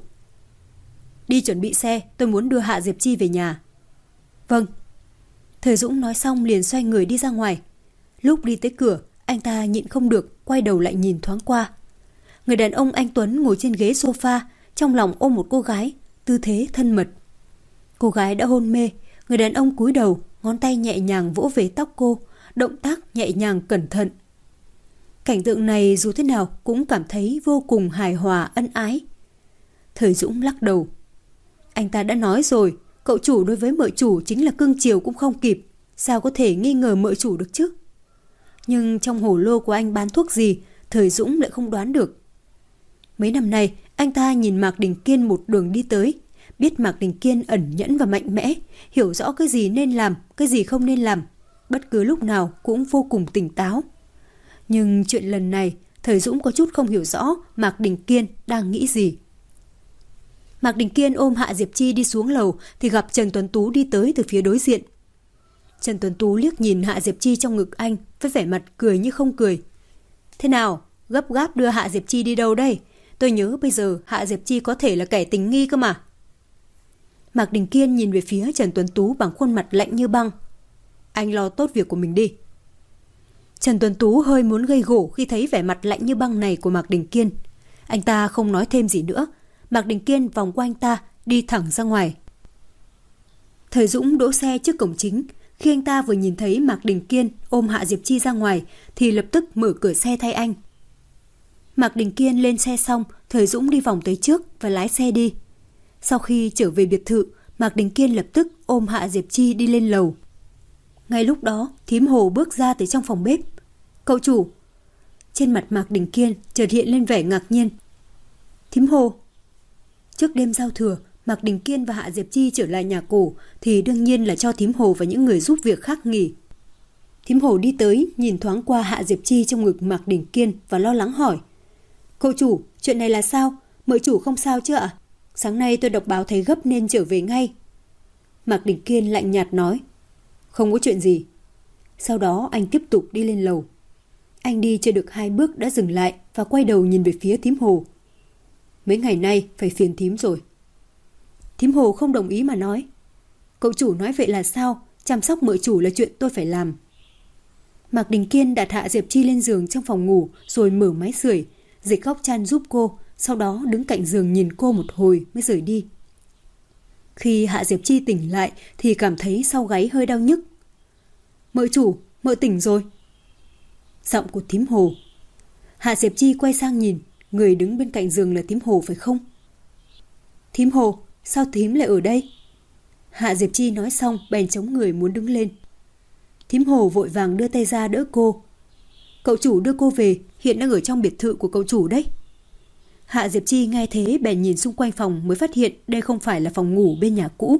Đi chuẩn bị xe, tôi muốn đưa Hạ Diệp Chi về nhà. Vâng. Thời Dũng nói xong liền xoay người đi ra ngoài. Lúc đi tới cửa, anh ta nhịn không được, quay đầu lại nhìn thoáng qua. Người đàn ông anh Tuấn ngồi trên ghế sofa, trong lòng ôm một cô gái, tư thế thân mật. Cô gái đã hôn mê, người đàn ông cúi đầu, ngón tay nhẹ nhàng vỗ về tóc cô, động tác nhẹ nhàng cẩn thận. Cảnh tượng này dù thế nào cũng cảm thấy vô cùng hài hòa ân ái. Thời Dũng lắc đầu. Anh ta đã nói rồi, cậu chủ đối với mợ chủ chính là cưng chiều cũng không kịp, sao có thể nghi ngờ mợ chủ được chứ? Nhưng trong hồ lô của anh bán thuốc gì, Thời Dũng lại không đoán được. Mấy năm nay, anh ta nhìn Mạc Đình Kiên một đường đi tới, biết Mạc Đình Kiên ẩn nhẫn và mạnh mẽ, hiểu rõ cái gì nên làm, cái gì không nên làm, bất cứ lúc nào cũng vô cùng tỉnh táo. Nhưng chuyện lần này, Thời Dũng có chút không hiểu rõ Mạc Đình Kiên đang nghĩ gì. Mạc Đình Kiên ôm Hạ Diệp Chi đi xuống lầu thì gặp Trần Tuấn Tú đi tới từ phía đối diện. Trần Tuấn Tú liếc nhìn Hạ Diệp Chi trong ngực anh với vẻ mặt cười như không cười. Thế nào, gấp gáp đưa Hạ Diệp Chi đi đâu đây? Tôi nhớ bây giờ Hạ Diệp Chi có thể là kẻ tình nghi cơ mà. Mạc Đình Kiên nhìn về phía Trần Tuấn Tú bằng khuôn mặt lạnh như băng. Anh lo tốt việc của mình đi. Trần Tuấn Tú hơi muốn gây gổ khi thấy vẻ mặt lạnh như băng này của Mạc Đình Kiên. Anh ta không nói thêm gì nữa. Mạc Đình Kiên vòng qua anh ta, đi thẳng ra ngoài. Thời Dũng đỗ xe trước cổng chính. Khi anh ta vừa nhìn thấy Mạc Đình Kiên ôm Hạ Diệp Chi ra ngoài thì lập tức mở cửa xe thay anh. Mạc Đình Kiên lên xe xong, Thời Dũng đi vòng tới trước và lái xe đi. Sau khi trở về biệt thự, Mạc Đình Kiên lập tức ôm Hạ Diệp Chi đi lên lầu. Ngay lúc đó, thím Hồ bước ra từ trong phòng bếp. Cậu chủ. Trên mặt Mạc Đình Kiên chợt hiện lên vẻ ngạc nhiên. Thím Hồ. Trước đêm giao thừa, Mạc Đình Kiên và Hạ Diệp Chi trở lại nhà cổ thì đương nhiên là cho thím Hồ và những người giúp việc khác nghỉ. Thím Hồ đi tới, nhìn thoáng qua Hạ Diệp Chi trong ngực Mạc Đình Kiên và lo lắng hỏi. Cậu chủ, chuyện này là sao? Mợ chủ không sao chứ ạ? Sáng nay tôi đọc báo thấy gấp nên trở về ngay. Mạc Đình Kiên lạnh nhạt nói. Không có chuyện gì. Sau đó anh tiếp tục đi lên lầu. Anh đi chưa được 2 bước đã dừng lại và quay đầu nhìn về phía thím Hồ. Mấy ngày nay phải phiền thím rồi. Thím Hồ không đồng ý mà nói. Cậu chủ nói vậy là sao? Chăm sóc mợ chủ là chuyện tôi phải làm. Mạc Đình Kiên đặt Hạ Diệp Chi lên giường trong phòng ngủ rồi mở máy sưởi, dịch góc chăn giúp cô, sau đó đứng cạnh giường nhìn cô một hồi mới rời đi. Khi Hạ Diệp Chi tỉnh lại thì cảm thấy sau gáy hơi đau nhức. Mợ chủ, mợ tỉnh rồi. Giọng của thím Hồ. Hạ Diệp Chi quay sang nhìn, người đứng bên cạnh giường là thím Hồ phải không? Thím Hồ, sao thím lại ở đây? Hạ Diệp Chi nói xong bèn chống người muốn đứng lên. Thím Hồ vội vàng đưa tay ra đỡ cô. Cậu chủ đưa cô về, hiện đang ở trong biệt thự của cậu chủ đấy. Hạ Diệp Chi nghe thế bèn nhìn xung quanh phòng mới phát hiện đây không phải là phòng ngủ bên nhà cũ.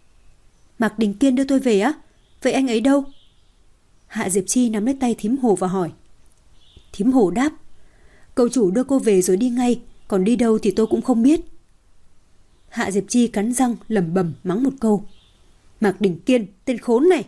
Mạc Đình Kiên đưa tôi về á? Vậy anh ấy đâu? Hạ Diệp Chi nắm lấy tay thím Hồ và hỏi. Thím Hồ đáp. Cậu chủ đưa cô về rồi đi ngay, còn đi đâu thì tôi cũng không biết. Hạ Diệp Chi cắn răng lẩm bẩm mắng một câu. Mạc Đình Kiên, tên khốn này.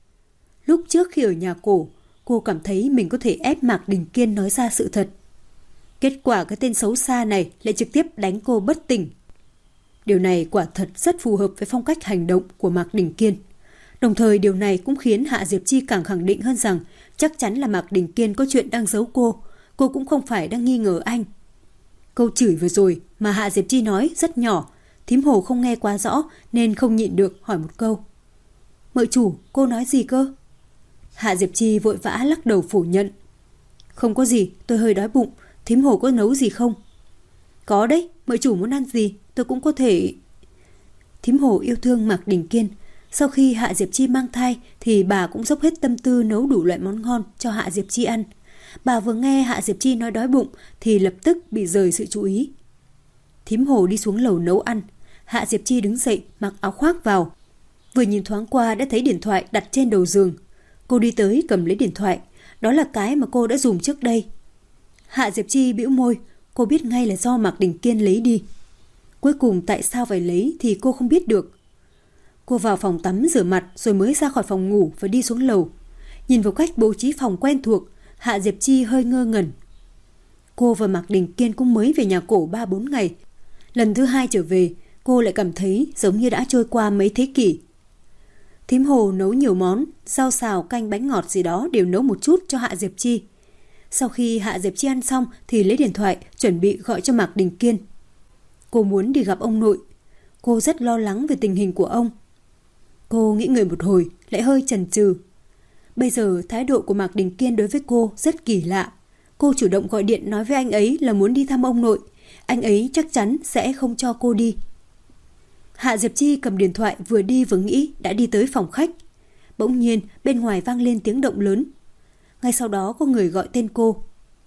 Lúc trước khi ở nhà cổ, cô cảm thấy mình có thể ép Mạc Đình Kiên nói ra sự thật. Kết quả cái tên xấu xa này lại trực tiếp đánh cô bất tỉnh. Điều này quả thật rất phù hợp với phong cách hành động của Mạc Đình Kiên. Đồng thời điều này cũng khiến Hạ Diệp Chi càng khẳng định hơn rằng chắc chắn là Mạc Đình Kiên có chuyện đang giấu cô cũng không phải đang nghi ngờ anh. Câu chửi vừa rồi mà Hạ Diệp Chi nói rất nhỏ, thím Hồ không nghe quá rõ nên không nhịn được hỏi một câu. Mợ chủ, cô nói gì cơ? Hạ Diệp Chi vội vã lắc đầu phủ nhận. Không có gì, tôi hơi đói bụng, thím Hồ có nấu gì không? Có đấy, mợ chủ muốn ăn gì, tôi cũng có thể... Thím Hồ yêu thương Mạc Đình Kiên. Sau khi Hạ Diệp Chi mang thai thì bà cũng dốc hết tâm tư nấu đủ loại món ngon cho Hạ Diệp Chi ăn. Bà vừa nghe Hạ Diệp Chi nói đói bụng thì lập tức bị rời sự chú ý. Thím Hồ đi xuống lầu nấu ăn. Hạ Diệp Chi đứng dậy mặc áo khoác vào. Vừa nhìn thoáng qua đã thấy điện thoại đặt trên đầu giường. Cô đi tới cầm lấy điện thoại. Đó là cái mà cô đã dùng trước đây. Hạ Diệp Chi bĩu môi. Cô biết ngay là do Mạc Đình Kiên lấy đi. Cuối cùng tại sao phải lấy thì cô không biết được. Cô vào phòng tắm rửa mặt rồi mới ra khỏi phòng ngủ và đi xuống lầu. Nhìn vào cách bố trí phòng quen thuộc, Hạ Diệp Chi hơi ngơ ngẩn. Cô và Mạc Đình Kiên cũng mới về nhà cổ 3-4 ngày. Lần thứ 2 trở về, cô lại cảm thấy giống như đã trôi qua mấy thế kỷ. Thím Hồ nấu nhiều món, rau xào, canh, bánh ngọt gì đó đều nấu một chút cho Hạ Diệp Chi. Sau khi Hạ Diệp Chi ăn xong thì lấy điện thoại chuẩn bị gọi cho Mạc Đình Kiên. Cô muốn đi gặp ông nội. Cô rất lo lắng về tình hình của ông. Cô nghĩ người một hồi lại hơi chần chừ. Bây giờ thái độ của Mạc Đình Kiên đối với cô rất kỳ lạ. Cô chủ động gọi điện nói với anh ấy là muốn đi thăm ông nội. Anh ấy chắc chắn sẽ không cho cô đi. Hạ Diệp Chi cầm điện thoại vừa đi vừa nghĩ đã đi tới phòng khách. Bỗng nhiên bên ngoài vang lên tiếng động lớn. Ngay sau đó có người gọi tên cô.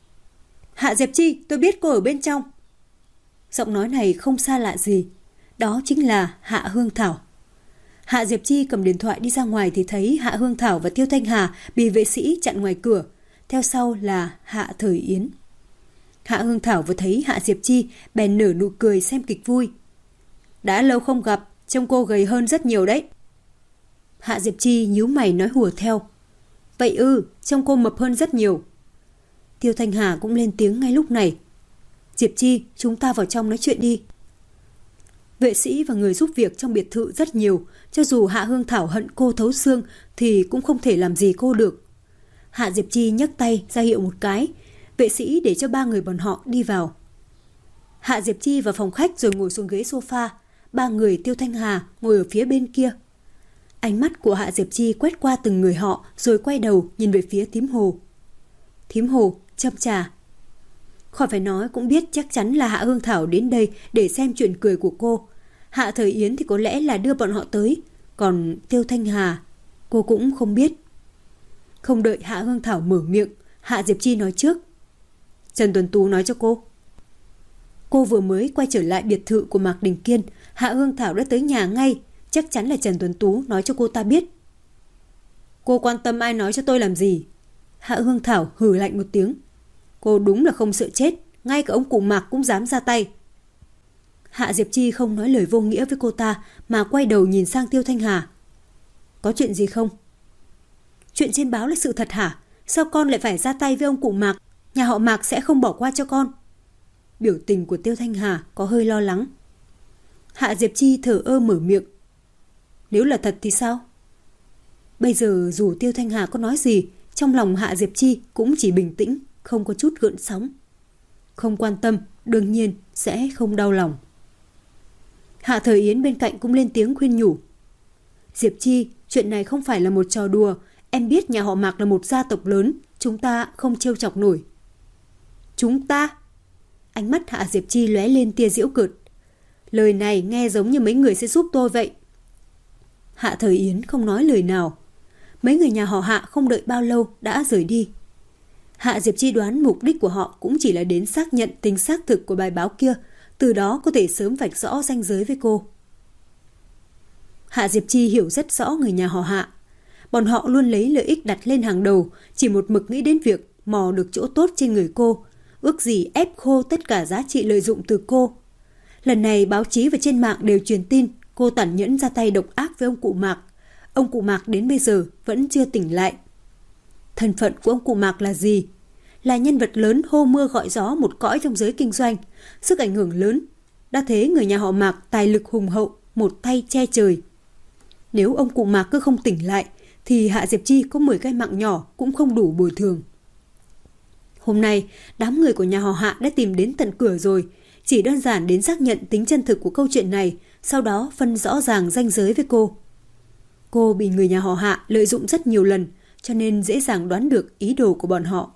Hạ Diệp Chi, tôi biết cô ở bên trong. Giọng nói này không xa lạ gì. Đó chính là Hạ Hương Thảo. Hạ Diệp Chi cầm điện thoại đi ra ngoài thì thấy Hạ Hương Thảo và Tiêu Thanh Hà bị vệ sĩ chặn ngoài cửa. Theo sau là Hạ Thời Yến. Hạ Hương Thảo vừa thấy Hạ Diệp Chi bèn nở nụ cười xem kịch vui. Đã lâu không gặp, trông cô gầy hơn rất nhiều đấy. Hạ Diệp Chi nhíu mày nói hùa theo. Vậy trông cô mập hơn rất nhiều. Tiêu Thanh Hà cũng lên tiếng ngay lúc này. Diệp Chi, chúng ta vào trong nói chuyện đi. Vệ sĩ và người giúp việc trong biệt thự rất nhiều. Cho dù Hạ Hương Thảo hận cô thấu xương thì cũng không thể làm gì cô được. Hạ Diệp Chi nhấc tay ra hiệu một cái. Vệ sĩ để cho 3 người bọn họ đi vào. Hạ Diệp Chi vào phòng khách rồi ngồi xuống ghế sofa. 3 người Tiêu Thanh Hà ngồi ở phía bên kia. Ánh mắt của Hạ Diệp Chi quét qua từng người họ rồi quay đầu nhìn về phía thím Hồ. Thím Hồ, châm trà. Khỏi phải nói cũng biết chắc chắn là Hạ Hương Thảo đến đây để xem chuyện cười của cô. Hạ Thời Yến thì có lẽ là đưa bọn họ tới. Còn Tiêu Thanh Hà, cô cũng không biết. Không đợi Hạ Hương Thảo mở miệng, Hạ Diệp Chi nói trước. Trần Tuấn Tú nói cho cô. Cô vừa mới quay trở lại biệt thự của Mạc Đình Kiên. Hạ Hương Thảo đã tới nhà ngay. Chắc chắn là Trần Tuấn Tú nói cho cô ta biết. Cô quan tâm ai nói cho tôi làm gì? Hạ Hương Thảo hừ lạnh một tiếng. Cô đúng là không sợ chết. Ngay cả ông cụ Mạc cũng dám ra tay. Hạ Diệp Chi không nói lời vô nghĩa với cô ta mà quay đầu nhìn sang Tiêu Thanh Hà. Có chuyện gì không? Chuyện trên báo là sự thật hả? Sao con lại phải ra tay với ông cụ Mạc? Nhà họ Mạc sẽ không bỏ qua cho con. Biểu tình của Tiêu Thanh Hà có hơi lo lắng. Hạ Diệp Chi thở ơ mở miệng. Nếu là thật thì sao? Bây giờ dù Tiêu Thanh Hà có nói gì, trong lòng Hạ Diệp Chi cũng chỉ bình tĩnh, không có chút gợn sóng. Không quan tâm, đương nhiên sẽ không đau lòng. Hạ Thời Yến bên cạnh cũng lên tiếng khuyên nhủ. Diệp Chi, chuyện này không phải là một trò đùa. Em biết nhà họ Mạc là một gia tộc lớn, chúng ta không trêu chọc nổi. Chúng ta? Ánh mắt Hạ Diệp Chi lóe lên tia giễu cợt. Lời này nghe giống như mấy người sẽ giúp tôi vậy. Hạ Thời Yến không nói lời nào. Mấy người nhà họ Hạ không đợi bao lâu đã rời đi. Hạ Diệp Chi đoán mục đích của họ cũng chỉ là đến xác nhận tính xác thực của bài báo kia, từ đó có thể sớm vạch rõ ranh giới với cô. Hạ Diệp Chi hiểu rất rõ người nhà họ Hạ. Bọn họ luôn lấy lợi ích đặt lên hàng đầu, chỉ một mực nghĩ đến việc mò được chỗ tốt trên người cô, ước gì ép khô tất cả giá trị lợi dụng từ cô. Lần này báo chí và trên mạng đều truyền tin cô tàn nhẫn ra tay độc ác với ông cụ Mạc. Ông cụ Mạc đến bây giờ vẫn chưa tỉnh lại. Thân phận của ông cụ Mạc là gì? Là nhân vật lớn hô mưa gọi gió một cõi trong giới kinh doanh, sức ảnh hưởng lớn. Đã thế người nhà họ Mạc tài lực hùng hậu, một tay che trời. Nếu ông cụ Mạc cứ không tỉnh lại, thì Hạ Diệp Chi có 10 cái mạng nhỏ cũng không đủ bồi thường. Hôm nay, đám người của nhà họ Hạ đã tìm đến tận cửa rồi, chỉ đơn giản đến xác nhận tính chân thực của câu chuyện này, sau đó phân rõ ràng ranh giới với cô. Cô bị người nhà họ Hạ lợi dụng rất nhiều lần, cho nên dễ dàng đoán được ý đồ của bọn họ.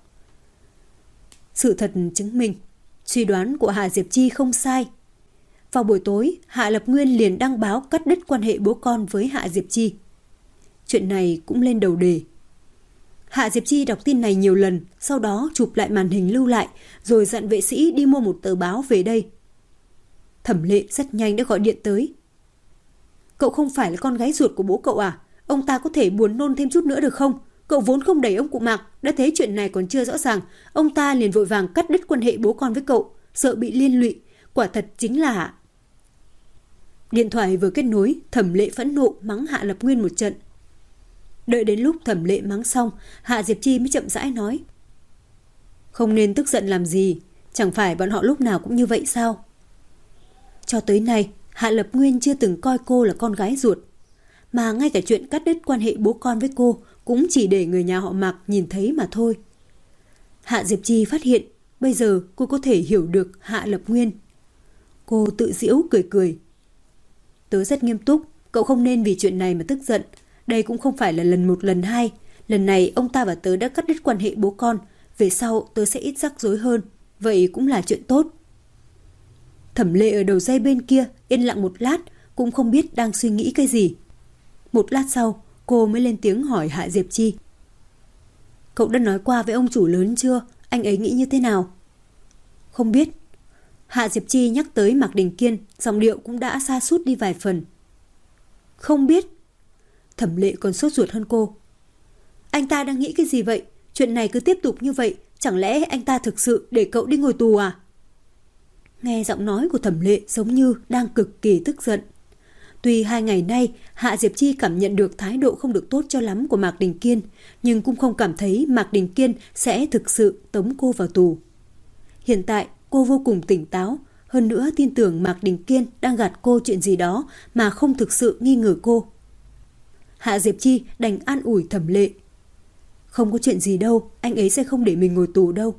Sự thật chứng minh, suy đoán của Hạ Diệp Chi không sai. Vào buổi tối, Hạ Lập Nguyên liền đăng báo cắt đứt quan hệ bố con với Hạ Diệp Chi. Chuyện này cũng lên đầu đề. Hạ Diệp Chi đọc tin này nhiều lần, sau đó chụp lại màn hình lưu lại, rồi dặn vệ sĩ đi mua một tờ báo về đây. Thẩm Lệ rất nhanh đã gọi điện tới. Cậu không phải là con gái ruột của bố cậu à? Ông ta có thể buồn nôn thêm chút nữa được không? Cậu vốn không đẩy ông cụ Mạc, đã thấy chuyện này còn chưa rõ ràng, ông ta liền vội vàng cắt đứt quan hệ bố con với cậu, sợ bị liên lụy. Quả thật chính là... Điện thoại vừa kết nối, Thẩm Lệ phẫn nộ mắng Hạ Lập Nguyên một trận. Đợi đến lúc Thẩm Lệ mắng xong, Hạ Diệp Chi mới chậm rãi nói. Không nên tức giận làm gì, chẳng phải bọn họ lúc nào cũng như vậy sao? Cho tới nay, Hạ Lập Nguyên chưa từng coi cô là con gái ruột, mà ngay cả chuyện cắt đứt quan hệ bố con với cô cũng chỉ để người nhà họ Mạc nhìn thấy mà thôi. Hạ Diệp Chi phát hiện, bây giờ cô có thể hiểu được Hạ Lập Nguyên. Cô tự giễu cười cười. Tớ rất nghiêm túc, cậu không nên vì chuyện này mà tức giận. Đây cũng không phải là lần một lần hai. Lần này ông ta và tớ đã cắt đứt quan hệ bố con, về sau tớ sẽ ít rắc rối hơn. Vậy cũng là chuyện tốt. Thẩm Lệ ở đầu dây bên kia yên lặng một lát, cũng không biết đang suy nghĩ cái gì. Một lát sau, cô mới lên tiếng hỏi Hạ Diệp Chi. Cậu đã nói qua với ông chủ lớn chưa? Anh ấy nghĩ như thế nào? Không biết. Hạ Diệp Chi nhắc tới Mạc Đình Kiên, giọng điệu cũng đã sa sút đi vài phần. Không biết. Thẩm Lệ còn sốt ruột hơn cô. Anh ta đang nghĩ cái gì vậy? Chuyện này cứ tiếp tục như vậy, chẳng lẽ anh ta thực sự để cậu đi ngồi tù à? Nghe giọng nói của Thẩm Lệ giống như đang cực kỳ tức giận. Tuy 2 ngày nay Hạ Diệp Chi cảm nhận được thái độ không được tốt cho lắm của Mạc Đình Kiên, nhưng cũng không cảm thấy Mạc Đình Kiên sẽ thực sự tống cô vào tù. Hiện tại cô vô cùng tỉnh táo, hơn nữa tin tưởng Mạc Đình Kiên đang gạt cô chuyện gì đó mà không thực sự nghi ngờ cô. Hạ Diệp Chi đành an ủi Thẩm Lệ. Không có chuyện gì đâu, anh ấy sẽ không để mình ngồi tù đâu.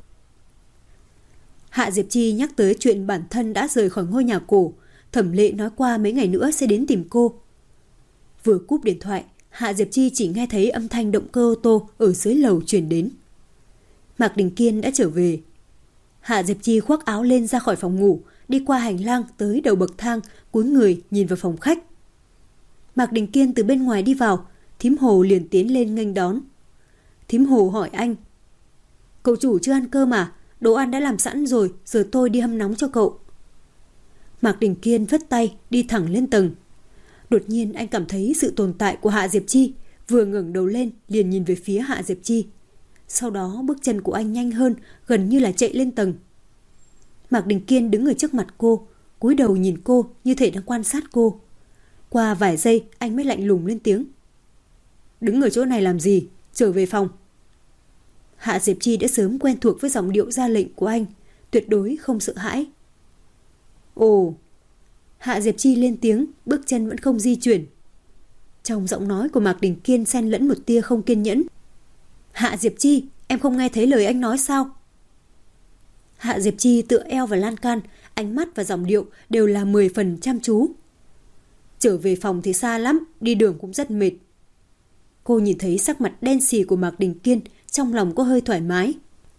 Hạ Diệp Chi nhắc tới chuyện bản thân đã rời khỏi ngôi nhà cổ. Thẩm Lệ nói qua mấy ngày nữa sẽ đến tìm cô. Vừa cúp điện thoại, Hạ Diệp Chi chỉ nghe thấy âm thanh động cơ ô tô ở dưới lầu truyền đến. Mạc Đình Kiên đã trở về. Hạ Diệp Chi khoác áo lên ra khỏi phòng ngủ, đi qua hành lang tới đầu bậc thang, cúi người nhìn vào phòng khách. Mạc Đình Kiên từ bên ngoài đi vào, thím Hồ liền tiến lên nghênh đón. Thím Hồ hỏi anh. Cậu chủ chưa ăn cơm à? Đồ ăn đã làm sẵn rồi, giờ tôi đi hâm nóng cho cậu. Mạc Đình Kiên phất tay, đi thẳng lên tầng. Đột nhiên anh cảm thấy sự tồn tại của Hạ Diệp Chi, vừa ngẩng đầu lên liền nhìn về phía Hạ Diệp Chi. Sau đó bước chân của anh nhanh hơn, gần như là chạy lên tầng. Mạc Đình Kiên đứng ở trước mặt cô, cúi đầu nhìn cô như thể đang quan sát cô. Qua vài giây anh mới lạnh lùng lên tiếng. Đứng ở chỗ này làm gì? Trở về phòng. Hạ Diệp Chi đã sớm quen thuộc với giọng điệu ra lệnh của anh, tuyệt đối không sợ hãi. Ồ, Hạ Diệp Chi lên tiếng, bước chân vẫn không di chuyển. Trong giọng nói của Mạc Đình Kiên xen lẫn một tia không kiên nhẫn. Hạ Diệp Chi, em không nghe thấy lời anh nói sao? Hạ Diệp Chi tựa eo vào lan can, ánh mắt và giọng điệu đều là 10 phần chăm chú. Trở về phòng thì xa lắm, đi đường cũng rất mệt. Cô nhìn thấy sắc mặt đen xì của Mạc Đình Kiên, trong lòng có hơi thoải mái.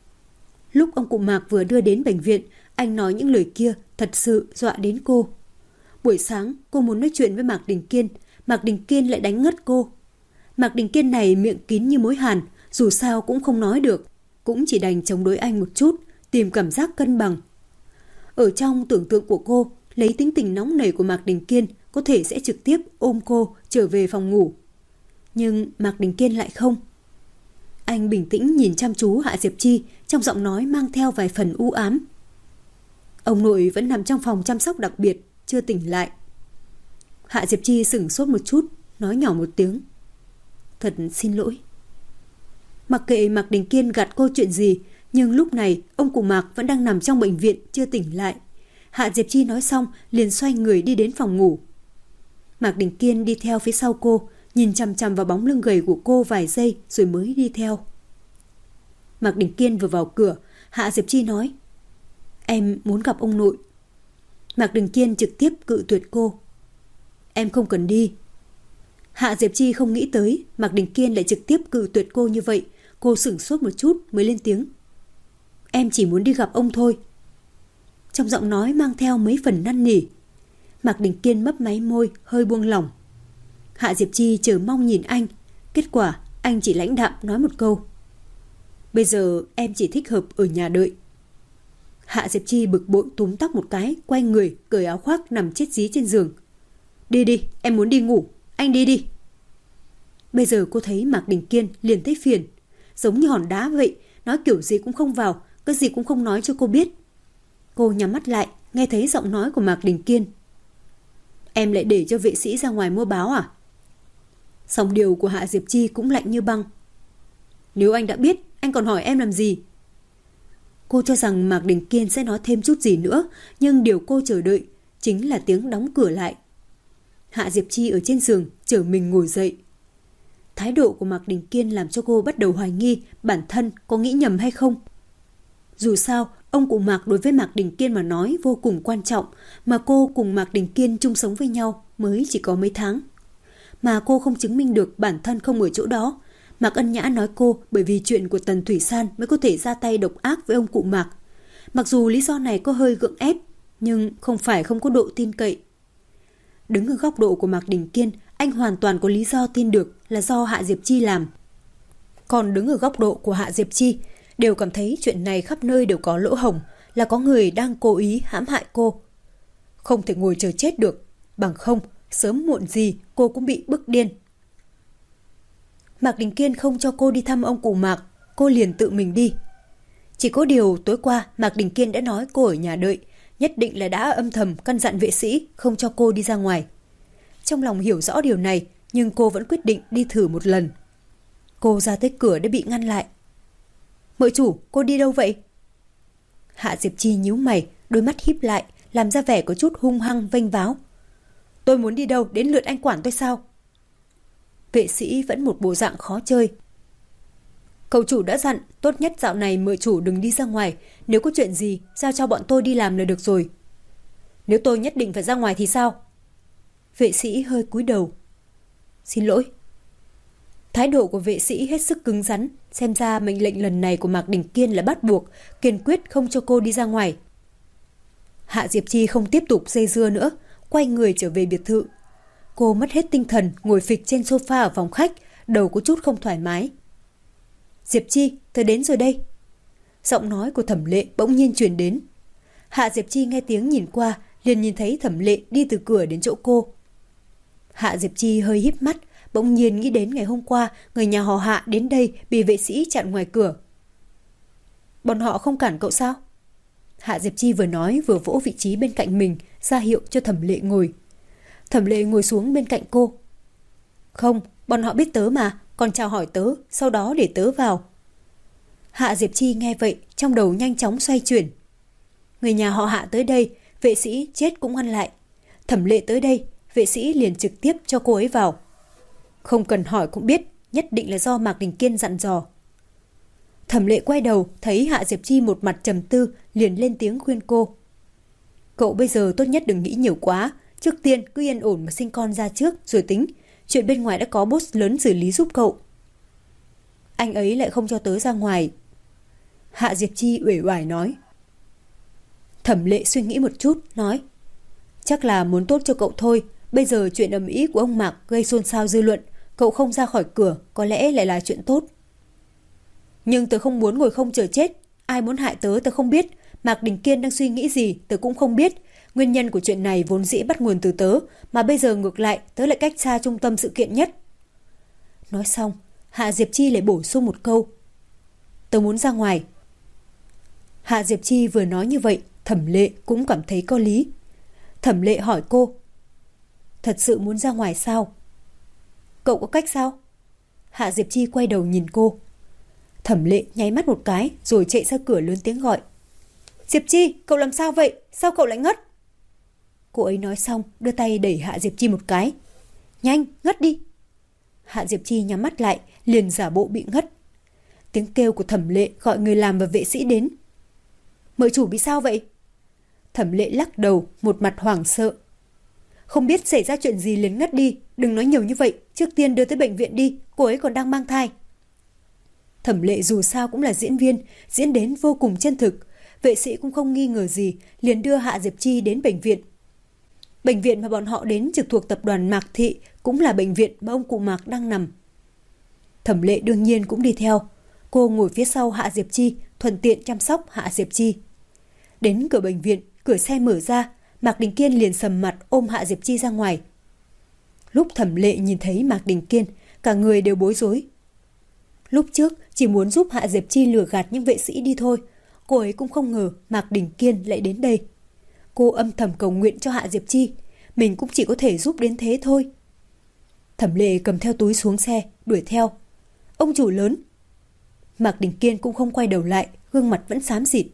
Lúc ông cụ Mạc vừa đưa đến bệnh viện, anh nói những lời kia thật sự dọa đến cô. Buổi sáng cô muốn nói chuyện với Mạc Đình Kiên lại đánh ngất cô. Mạc Đình Kiên này miệng kín như mối hàn, dù sao cũng không nói được, cũng chỉ đành chống đối anh một chút, tìm cảm giác cân bằng. Ở trong tưởng tượng của cô, lấy tính tình nóng nảy của Mạc Đình Kiên có thể sẽ trực tiếp ôm cô trở về phòng ngủ. Nhưng Mạc Đình Kiên lại không. Anh bình tĩnh nhìn chăm chú Hạ Diệp Chi, trong giọng nói mang theo vài phần u ám. Ông nội vẫn nằm trong phòng chăm sóc đặc biệt, chưa tỉnh lại. Hạ Diệp Chi sửng sốt một chút, nói nhỏ một tiếng. Thật xin lỗi. Mặc kệ Mạc Đình Kiên gạt cô chuyện gì, nhưng lúc này ông cụ Mạc vẫn đang nằm trong bệnh viện chưa tỉnh lại. Hạ Diệp Chi nói xong liền xoay người đi đến phòng ngủ. Mạc Đình Kiên đi theo phía sau cô, nhìn chằm chằm vào bóng lưng gầy của cô vài giây rồi mới đi theo. Mạc Đình Kiên vừa vào cửa, Hạ Diệp Chi nói: Em muốn gặp ông nội. Mạc Đình Kiên trực tiếp cự tuyệt cô: Em không cần đi. Hạ Diệp Chi không nghĩ tới Mạc Đình Kiên lại trực tiếp cự tuyệt cô như vậy. Cô sửng sốt một chút mới lên tiếng: Em chỉ muốn đi gặp ông thôi. Trong giọng nói mang theo mấy phần năn nỉ. Mạc Đình Kiên mấp máy môi, hơi buông lỏng. Hạ Diệp Chi chờ mong nhìn anh. Kết quả anh chỉ lãnh đạm nói một câu: Bây giờ em chỉ thích hợp ở nhà đợi. Hạ Diệp Chi bực bội túm tóc một cái, quay người, cởi áo khoác nằm chết dí trên giường. Đi đi, em muốn đi ngủ, anh đi đi. Bây giờ cô thấy Mạc Đình Kiên liền thấy phiền, giống như hòn đá vậy, nói kiểu gì cũng không vào, cái gì cũng không nói cho cô biết. Cô nhắm mắt lại, nghe thấy giọng nói của Mạc Đình Kiên. Em lại để cho vệ sĩ ra ngoài mua báo à? Song điều của Hạ Diệp Chi cũng lạnh như băng. Nếu anh đã biết, anh còn hỏi em làm gì? Cô cho rằng Mạc Đình Kiên sẽ nói thêm chút gì nữa, nhưng điều cô chờ đợi chính là tiếng đóng cửa lại. Hạ Diệp Chi ở trên giường trở mình ngồi dậy. Thái độ của Mạc Đình Kiên làm cho cô bắt đầu hoài nghi bản thân có nghĩ nhầm hay không. Dù sao, ông cụ Mạc đối với Mạc Đình Kiên mà nói vô cùng quan trọng, mà cô cùng Mạc Đình Kiên chung sống với nhau mới chỉ có mấy tháng. Mà cô không chứng minh được bản thân không ở chỗ đó. Mạc Ân Nhã nói cô bởi vì chuyện của Tần Thủy San mới có thể ra tay độc ác với ông cụ Mạc. Mặc dù lý do này có hơi gượng ép, nhưng không phải không có độ tin cậy. Đứng ở góc độ của Mạc Đình Kiên, anh hoàn toàn có lý do tin được là do Hạ Diệp Chi làm. Còn đứng ở góc độ của Hạ Diệp Chi, đều cảm thấy chuyện này khắp nơi đều có lỗ hổng, là có người đang cố ý hãm hại cô. Không thể ngồi chờ chết được, bằng không, sớm muộn gì cô cũng bị bức điên. Mạc Đình Kiên không cho cô đi thăm ông cụ Mạc, cô liền tự mình đi. Chỉ có điều tối qua Mạc Đình Kiên đã nói cô ở nhà đợi, nhất định là đã âm thầm căn dặn vệ sĩ không cho cô đi ra ngoài. Trong lòng hiểu rõ điều này, nhưng cô vẫn quyết định đi thử một lần. Cô ra tới cửa đã bị ngăn lại. Mợ chủ, cô đi đâu vậy? Hạ Diệp Chi nhíu mày, đôi mắt híp lại, làm ra vẻ có chút hung hăng vênh váo. Tôi muốn đi đâu, đến lượt anh quản tôi sao? Vệ sĩ vẫn một bộ dạng khó chơi. Cậu chủ đã dặn, tốt nhất dạo này mợ chủ đừng đi ra ngoài, nếu có chuyện gì, giao cho bọn tôi đi làm là được rồi. Nếu tôi nhất định phải ra ngoài thì sao? Vệ sĩ hơi cúi đầu. Xin lỗi. Thái độ của vệ sĩ hết sức cứng rắn, xem ra mệnh lệnh lần này của Mạc Đình Kiên là bắt buộc, kiên quyết không cho cô đi ra ngoài. Hạ Diệp Chi không tiếp tục dây dưa nữa, quay người trở về biệt thự. Cô mất hết tinh thần, ngồi phịch trên sofa ở phòng khách, đầu có chút không thoải mái. Diệp Chi, tôi đến rồi đây. Giọng nói của Thẩm Lệ bỗng nhiên truyền đến. Hạ Diệp Chi nghe tiếng nhìn qua, liền nhìn thấy Thẩm Lệ đi từ cửa đến chỗ cô. Hạ Diệp Chi hơi híp mắt, bỗng nhiên nghĩ đến ngày hôm qua người nhà họ Hạ đến đây bị vệ sĩ chặn ngoài cửa. Bọn họ không cản cậu sao? Hạ Diệp Chi vừa nói vừa vỗ vị trí bên cạnh mình, ra hiệu cho Thẩm Lệ ngồi. Thẩm Lệ ngồi xuống bên cạnh cô. Không, bọn họ biết tớ mà, còn chào hỏi tớ, sau đó để tớ vào. Hạ Diệp Chi nghe vậy, trong đầu nhanh chóng xoay chuyển. Người nhà họ Hạ tới đây, vệ sĩ chết cũng ngăn lại. Thẩm Lệ tới đây, vệ sĩ liền trực tiếp cho cô ấy vào. Không cần hỏi cũng biết, nhất định là do Mạc Đình Kiên dặn dò. Thẩm Lệ quay đầu, thấy Hạ Diệp Chi một mặt trầm tư, liền lên tiếng khuyên cô. Cậu bây giờ tốt nhất đừng nghĩ nhiều quá, trước tiên cứ yên ổn mà sinh con ra trước rồi tính, chuyện bên ngoài đã có boss lớn xử lý giúp cậu. Anh ấy lại không cho tớ ra ngoài. Hạ Diệp Chi uể oải nói. Thẩm Lệ suy nghĩ một chút, nói. Chắc là muốn tốt cho cậu thôi, bây giờ chuyện ầm ĩ của ông Mạc gây xôn xao dư luận, cậu không ra khỏi cửa có lẽ lại là chuyện tốt. Nhưng tớ không muốn ngồi không chờ chết, ai muốn hại tớ tớ không biết, Mạc Đình Kiên đang suy nghĩ gì tớ cũng không biết. Nguyên nhân của chuyện này vốn dĩ bắt nguồn từ tớ, mà bây giờ ngược lại tớ lại cách xa trung tâm sự kiện nhất. Nói xong, Hạ Diệp Chi lại bổ sung một câu. Tớ muốn ra ngoài. Hạ Diệp Chi vừa nói như vậy, Thẩm Lệ cũng cảm thấy có lý. Thẩm Lệ hỏi cô. Thật sự muốn ra ngoài sao? Cậu có cách sao? Hạ Diệp Chi quay đầu nhìn cô. Thẩm Lệ nháy mắt một cái rồi chạy ra cửa lớn tiếng gọi. Diệp Chi, cậu làm sao vậy? Sao cậu lại ngất? Cô ấy nói xong đưa tay đẩy Hạ Diệp Chi một cái. Nhanh, ngất đi. Hạ Diệp Chi nhắm mắt lại, liền giả bộ bị ngất. Tiếng kêu của Thẩm Lệ gọi người làm và vệ sĩ đến. Mợ chủ bị sao vậy? Thẩm Lệ lắc đầu, một mặt hoảng sợ. Không biết xảy ra chuyện gì liền ngất đi, đừng nói nhiều như vậy, trước tiên đưa tới bệnh viện đi, cô ấy còn đang mang thai. Thẩm Lệ dù sao cũng là diễn viên, diễn đến vô cùng chân thực. Vệ sĩ cũng không nghi ngờ gì, liền đưa Hạ Diệp Chi đến bệnh viện. Bệnh viện mà bọn họ đến trực thuộc tập đoàn Mạc Thị, cũng là bệnh viện mà ông cụ Mạc đang nằm. Thẩm Lệ đương nhiên cũng đi theo. Cô ngồi phía sau Hạ Diệp Chi, thuận tiện chăm sóc Hạ Diệp Chi. Đến cửa bệnh viện, cửa xe mở ra, Mạc Đình Kiên liền sầm mặt ôm Hạ Diệp Chi ra ngoài. Lúc Thẩm Lệ nhìn thấy Mạc Đình Kiên, cả người đều bối rối. Lúc trước chỉ muốn giúp Hạ Diệp Chi lừa gạt những vệ sĩ đi thôi, cô ấy cũng không ngờ Mạc Đình Kiên lại đến đây. Cô âm thầm cầu nguyện cho Hạ Diệp Chi, mình cũng chỉ có thể giúp đến thế thôi. Thẩm Lệ cầm theo túi xuống xe, đuổi theo. Ông chủ lớn. Mạc Đình Kiên cũng không quay đầu lại, gương mặt vẫn xám xịt.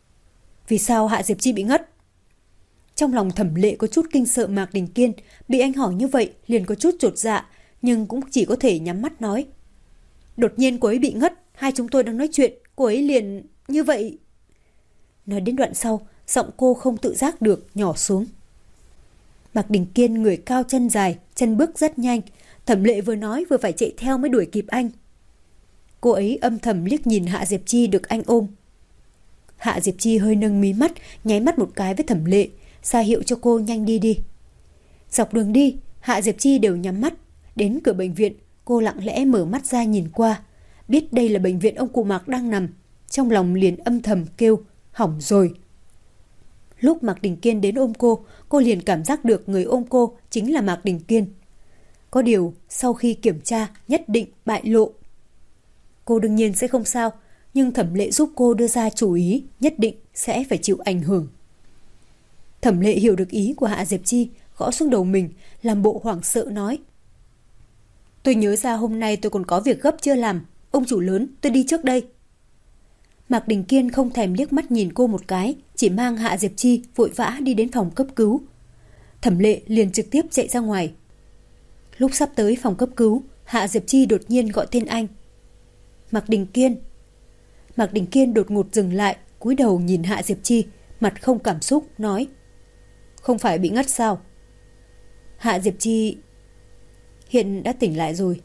Vì sao Hạ Diệp Chi bị ngất? Trong lòng Thẩm Lệ có chút kinh sợ Mạc Đình Kiên, bị anh hỏi như vậy liền có chút chột dạ, nhưng cũng chỉ có thể nhắm mắt nói. Đột nhiên cô ấy bị ngất, hai chúng tôi đang nói chuyện, cô ấy liền như vậy. Nói đến đoạn sau, giọng cô không tự giác được nhỏ xuống. Mạc Đình Kiên người cao chân dài, chân bước rất nhanh, Thẩm Lệ vừa nói vừa phải chạy theo mới đuổi kịp anh. Cô ấy âm thầm liếc nhìn Hạ Diệp Chi được anh ôm. Hạ Diệp Chi hơi nâng mí mắt, nháy mắt một cái với Thẩm Lệ, ra hiệu cho cô nhanh đi đi. Dọc đường đi, Hạ Diệp Chi đều nhắm mắt. Đến cửa bệnh viện, cô lặng lẽ mở mắt ra nhìn qua. Biết đây là bệnh viện ông cụ Mạc đang nằm, trong lòng liền âm thầm kêu, hỏng rồi. Lúc Mạc Đình Kiên đến ôm cô liền cảm giác được người ôm cô chính là Mạc Đình Kiên. Có điều, sau khi kiểm tra, nhất định bại lộ. Cô đương nhiên sẽ không sao, nhưng Thẩm Lệ giúp cô đưa ra chủ ý, nhất định sẽ phải chịu ảnh hưởng. Thẩm Lệ hiểu được ý của Hạ Diệp Chi, gõ xuống đầu mình, làm bộ hoảng sợ nói. Tôi nhớ ra hôm nay tôi còn có việc gấp chưa làm, ông chủ lớn, tôi đi trước đây. Mạc Đình Kiên không thèm liếc mắt nhìn cô một cái, chỉ mang Hạ Diệp Chi vội vã đi đến phòng cấp cứu. Thẩm Lệ liền trực tiếp chạy ra ngoài. Lúc sắp tới phòng cấp cứu, Hạ Diệp Chi đột nhiên gọi tên anh. Mạc Đình Kiên. Mạc Đình Kiên đột ngột dừng lại, cúi đầu nhìn Hạ Diệp Chi, mặt không cảm xúc, nói. Không phải bị ngất sao? Hạ Diệp Chi hiện đã tỉnh lại rồi.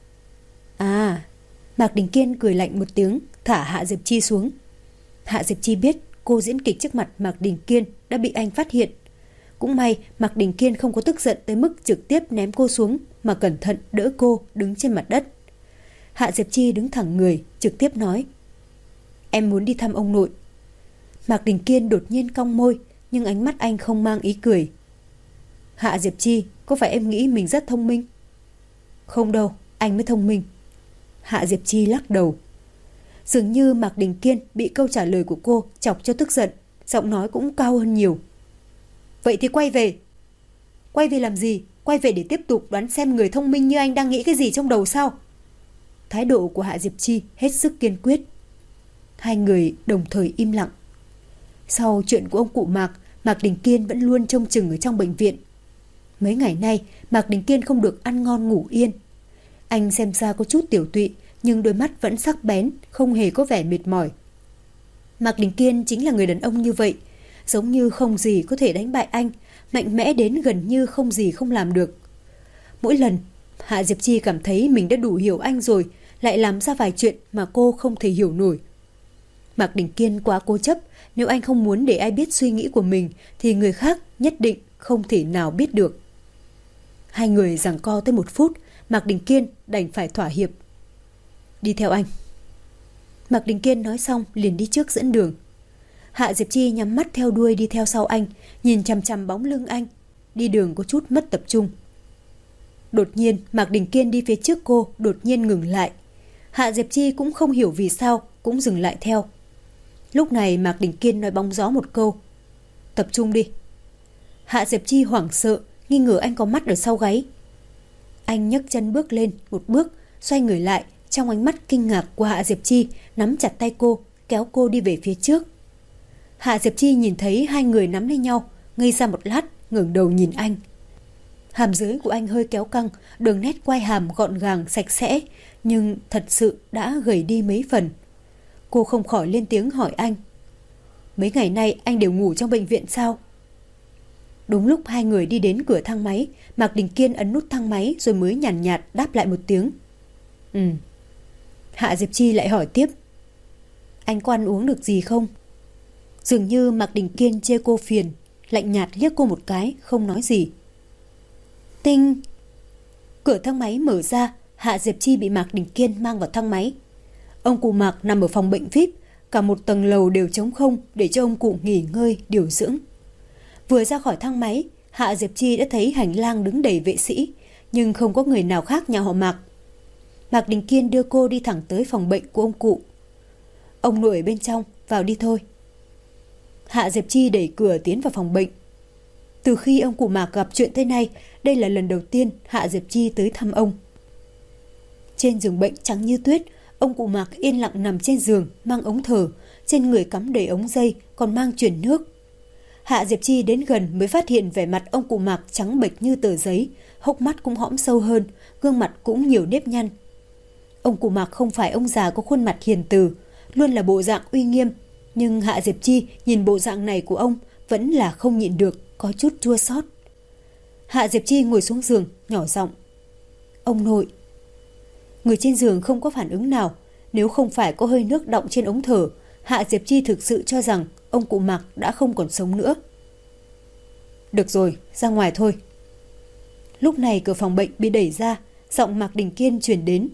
À, Mạc Đình Kiên cười lạnh một tiếng, thả Hạ Diệp Chi xuống. Hạ Diệp Chi biết cô diễn kịch trước mặt Mạc Đình Kiên đã bị anh phát hiện. Cũng may Mạc Đình Kiên không có tức giận tới mức trực tiếp ném cô xuống, mà cẩn thận đỡ cô đứng trên mặt đất. Hạ Diệp Chi đứng thẳng người, trực tiếp nói. Em muốn đi thăm ông nội. Mạc Đình Kiên đột nhiên cong môi, nhưng ánh mắt anh không mang ý cười. Hạ Diệp Chi, có phải em nghĩ mình rất thông minh? Không đâu, anh mới thông minh. Hạ Diệp Chi lắc đầu. Dường như Mạc Đình Kiên bị câu trả lời của cô chọc cho tức giận, giọng nói cũng cao hơn nhiều. Vậy thì quay về. Quay về làm gì? Quay về để tiếp tục đoán xem người thông minh như anh đang nghĩ cái gì trong đầu sao? Thái độ của Hạ Diệp Chi hết sức kiên quyết. Hai người đồng thời im lặng. Sau chuyện của ông cụ Mạc, Mạc Đình Kiên vẫn luôn trông chừng ở trong bệnh viện. Mấy ngày nay Mạc Đình Kiên không được ăn ngon ngủ yên. Anh xem ra có chút tiểu tụy, nhưng đôi mắt vẫn sắc bén, không hề có vẻ mệt mỏi. Mạc Đình Kiên chính là người đàn ông như vậy, giống như không gì có thể đánh bại anh, mạnh mẽ đến gần như không gì không làm được. Mỗi lần Hạ Diệp Chi cảm thấy mình đã đủ hiểu anh rồi, lại làm ra vài chuyện mà cô không thể hiểu nổi. Mạc Đình Kiên quá cố chấp, nếu anh không muốn để ai biết suy nghĩ của mình thì người khác nhất định không thể nào biết được. Hai người giằng co tới 1 phút, Mạc Đình Kiên đành phải thỏa hiệp. Đi theo anh. Mạc Đình Kiên nói xong liền đi trước dẫn đường. Hạ Diệp Chi nhắm mắt theo đuôi đi theo sau anh, nhìn chằm chằm bóng lưng anh, đi đường có chút mất tập trung. Đột nhiên Mạc Đình Kiên đi phía trước cô, đột nhiên ngừng lại. Hạ Diệp Chi cũng không hiểu vì sao, cũng dừng lại theo. Lúc này Mạc Đình Kiên nói bóng gió một câu. Tập trung đi. Hạ Diệp Chi hoảng sợ, nghi ngờ anh có mắt ở sau gáy. Anh nhấc chân bước lên 1 bước, xoay người lại, trong ánh mắt kinh ngạc của Hạ Diệp Chi, nắm chặt tay cô, kéo cô đi về phía trước. Hạ Diệp Chi nhìn thấy hai người nắm lấy nhau, ngây ra một lát, ngẩng đầu nhìn anh. Hàm dưới của anh hơi kéo căng, đường nét quai hàm gọn gàng sạch sẽ, nhưng thật sự đã gầy đi mấy phần. Cô không khỏi lên tiếng hỏi anh. Mấy ngày nay anh đều ngủ trong bệnh viện sao? Đúng lúc hai người đi đến cửa thang máy, Mạc Đình Kiên ấn nút thang máy rồi mới nhàn nhạt đáp lại một tiếng. Hạ Diệp Chi lại hỏi tiếp. Anh có ăn uống được gì không? Dường như Mạc Đình Kiên chê cô phiền, lạnh nhạt liếc cô một cái, không nói gì. Tinh! Cửa thang máy mở ra, Hạ Diệp Chi bị Mạc Đình Kiên mang vào thang máy. Ông cụ Mạc nằm ở phòng bệnh VIP, cả một tầng lầu đều trống không để cho ông cụ nghỉ ngơi, điều dưỡng. Vừa ra khỏi thang máy, Hạ Diệp Chi đã thấy hành lang đứng đầy vệ sĩ, nhưng không có người nào khác nhà họ Mạc. Mạc Đình Kiên đưa cô đi thẳng tới phòng bệnh của ông cụ. Ông nội ở bên trong, vào đi thôi. Hạ Diệp Chi đẩy cửa tiến vào phòng bệnh. Từ khi ông cụ Mạc gặp chuyện thế này, đây là lần đầu tiên Hạ Diệp Chi tới thăm ông. Trên giường bệnh trắng như tuyết, ông cụ Mạc yên lặng nằm trên giường, mang ống thở, trên người cắm đầy ống dây, còn mang truyền nước. Hạ Diệp Chi đến gần mới phát hiện vẻ mặt ông cụ Mạc trắng bệch như tờ giấy, hốc mắt cũng hõm sâu hơn, gương mặt cũng nhiều nếp nhăn. Ông cụ Mạc không phải ông già có khuôn mặt hiền từ, luôn là bộ dạng uy nghiêm, nhưng Hạ Diệp Chi nhìn bộ dạng này của ông vẫn là không nhịn được, có chút chua xót. Hạ Diệp Chi ngồi xuống giường, nhỏ giọng. Ông nội. Người trên giường không có phản ứng nào, nếu không phải có hơi nước đọng trên ống thở, Hạ Diệp Chi thực sự cho rằng ông cụ Mạc đã không còn sống nữa. Được rồi, ra ngoài thôi. Lúc này cửa phòng bệnh bị đẩy ra, giọng Mạc Đình Kiên truyền đến.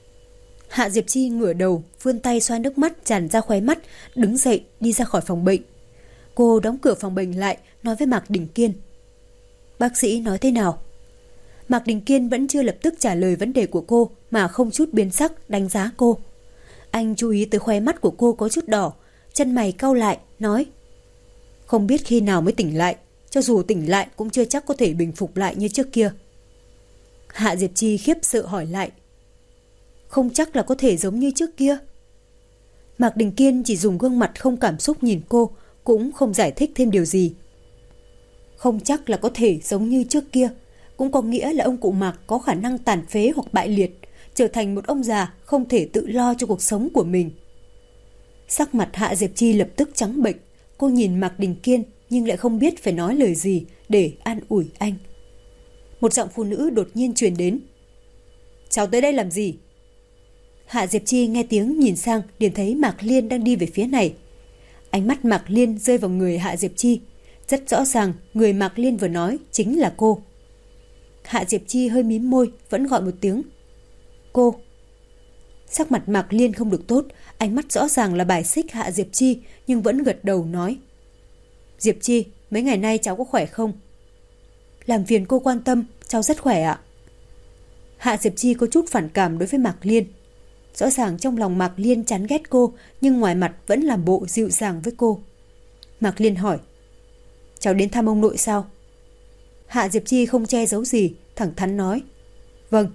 Hạ Diệp Chi ngửa đầu, vươn tay xoa nước mắt tràn ra khóe mắt, đứng dậy đi ra khỏi phòng bệnh. Cô đóng cửa phòng bệnh lại, nói với Mạc Đình Kiên. Bác sĩ nói thế nào? Mạc Đình Kiên vẫn chưa lập tức trả lời vấn đề của cô mà không chút biến sắc đánh giá cô. Anh chú ý tới khóe mắt của cô có chút đỏ, chân mày cau lại, nói. Không biết khi nào mới tỉnh lại, cho dù tỉnh lại cũng chưa chắc có thể bình phục lại như trước kia. Hạ Diệp Chi khiếp sợ hỏi lại. Không chắc là có thể giống như trước kia. Mạc Đình Kiên chỉ dùng gương mặt không cảm xúc nhìn cô, cũng không giải thích thêm điều gì. Không chắc là có thể giống như trước kia, cũng có nghĩa là ông cụ Mạc có khả năng tàn phế hoặc bại liệt, trở thành một ông già không thể tự lo cho cuộc sống của mình. Sắc mặt Hạ Diệp Chi lập tức trắng bệch, cô nhìn Mạc Đình Kiên nhưng lại không biết phải nói lời gì để an ủi anh. Một giọng phụ nữ đột nhiên truyền đến. Cháu tới đây làm gì? Hạ Diệp Chi nghe tiếng nhìn sang liền thấy Mạc Liên đang đi về phía này. Ánh mắt Mạc Liên rơi vào người Hạ Diệp Chi. Rất rõ ràng người Mạc Liên vừa nói chính là cô. Hạ Diệp Chi hơi mím môi, vẫn gọi một tiếng. Cô. Sắc mặt Mạc Liên không được tốt, ánh mắt rõ ràng là bài xích Hạ Diệp Chi, nhưng vẫn gật đầu nói. Diệp Chi, mấy ngày nay cháu có khỏe không? Làm phiền cô quan tâm, cháu rất khỏe ạ. Hạ Diệp Chi có chút phản cảm đối với Mạc Liên. Rõ ràng trong lòng Mạc Liên chán ghét cô, nhưng ngoài mặt vẫn làm bộ dịu dàng với cô. Mạc Liên hỏi. Cháu đến thăm ông nội sao? Hạ Diệp Chi không che giấu gì, thẳng thắn nói. Vâng.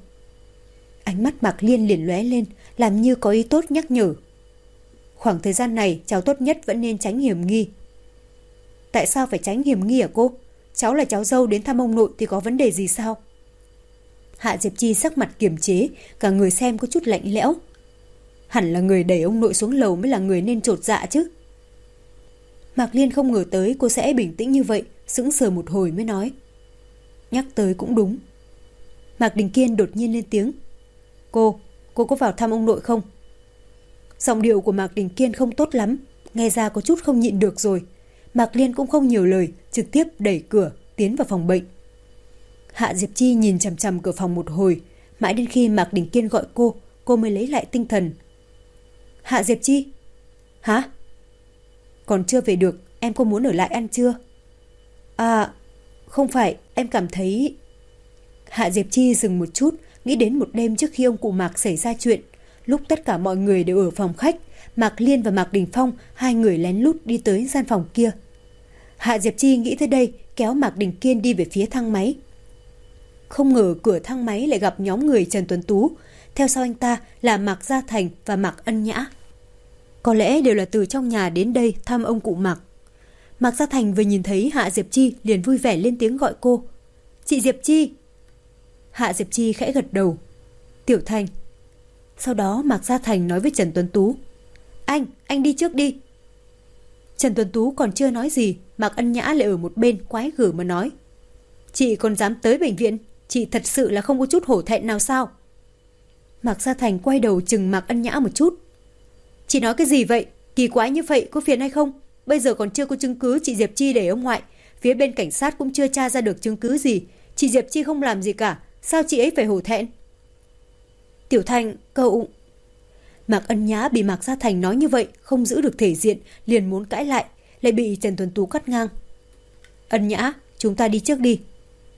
Ánh mắt Mạc Liên liền lóe lên, làm như có ý tốt nhắc nhở. Khoảng thời gian này cháu tốt nhất vẫn nên tránh hiểm nghi. Tại sao phải tránh hiểm nghi hả cô? cháu là cháu dâu đến thăm ông nội thì có vấn đề gì sao? Hạ Diệp Chi sắc mặt kiềm chế, cả người xem có chút lạnh lẽo. Hẳn là người đẩy ông nội xuống lầu mới là người nên chột dạ chứ. Mạc Liên không ngờ tới cô sẽ bình tĩnh như vậy, sững sờ một hồi mới nói. Nhắc tới cũng đúng. Mạc Đình Kiên đột nhiên lên tiếng. Cô có vào thăm ông nội không? Giọng điệu của Mạc Đình Kiên không tốt lắm, nghe ra có chút không nhịn được rồi. Mạc Liên cũng không nhiều lời, trực tiếp đẩy cửa, tiến vào phòng bệnh. Hạ Diệp Chi nhìn chằm chằm cửa phòng một hồi, mãi đến khi Mạc Đình Kiên gọi cô mới lấy lại tinh thần. Hạ Diệp Chi? Hả? Còn chưa về được, em có muốn ở lại ăn trưa? À, không phải, em cảm thấy... Hạ Diệp Chi dừng một chút, nghĩ đến một đêm trước khi ông cụ Mạc xảy ra chuyện. Lúc tất cả mọi người đều ở phòng khách, Mạc Liên và Mạc Đình Phong, hai người lén lút đi tới gian phòng kia. Hạ Diệp Chi nghĩ tới đây, kéo Mạc Đình Kiên đi về phía thang máy. Không ngờ cửa thang máy lại gặp nhóm người Trần Tuấn Tú, theo sau anh ta là Mạc Gia Thành và Mạc Ân Nhã. Có lẽ đều là từ trong nhà đến đây thăm ông cụ Mạc. Mạc Gia Thành vừa nhìn thấy Hạ Diệp Chi liền vui vẻ lên tiếng gọi cô. Chị Diệp Chi. Hạ Diệp Chi khẽ gật đầu. Tiểu Thành. Sau đó Mạc Gia Thành nói với Trần Tuấn Tú. Anh đi trước đi. Trần Tuấn Tú còn chưa nói gì, Mạc Ân Nhã lại ở một bên quái gở mà nói. Chị còn dám tới bệnh viện, chị thật sự là không có chút hổ thẹn nào sao? Mạc Gia Thành quay đầu chừng Mạc Ân Nhã một chút. Chị nói cái gì vậy? Kỳ quái như vậy có phiền hay không? Bây giờ còn chưa có chứng cứ chị Diệp Chi để ông ngoại. Phía bên cảnh sát cũng chưa tra ra được chứng cứ gì. Chị Diệp Chi không làm gì cả. Sao chị ấy phải hổ thẹn? Tiểu Thành, cậu... Mạc Ân Nhã bị Mạc Gia Thành nói như vậy, không giữ được thể diện, liền muốn cãi lại, lại bị Trần Tuấn Tú cắt ngang. Ân Nhã, chúng ta đi trước đi.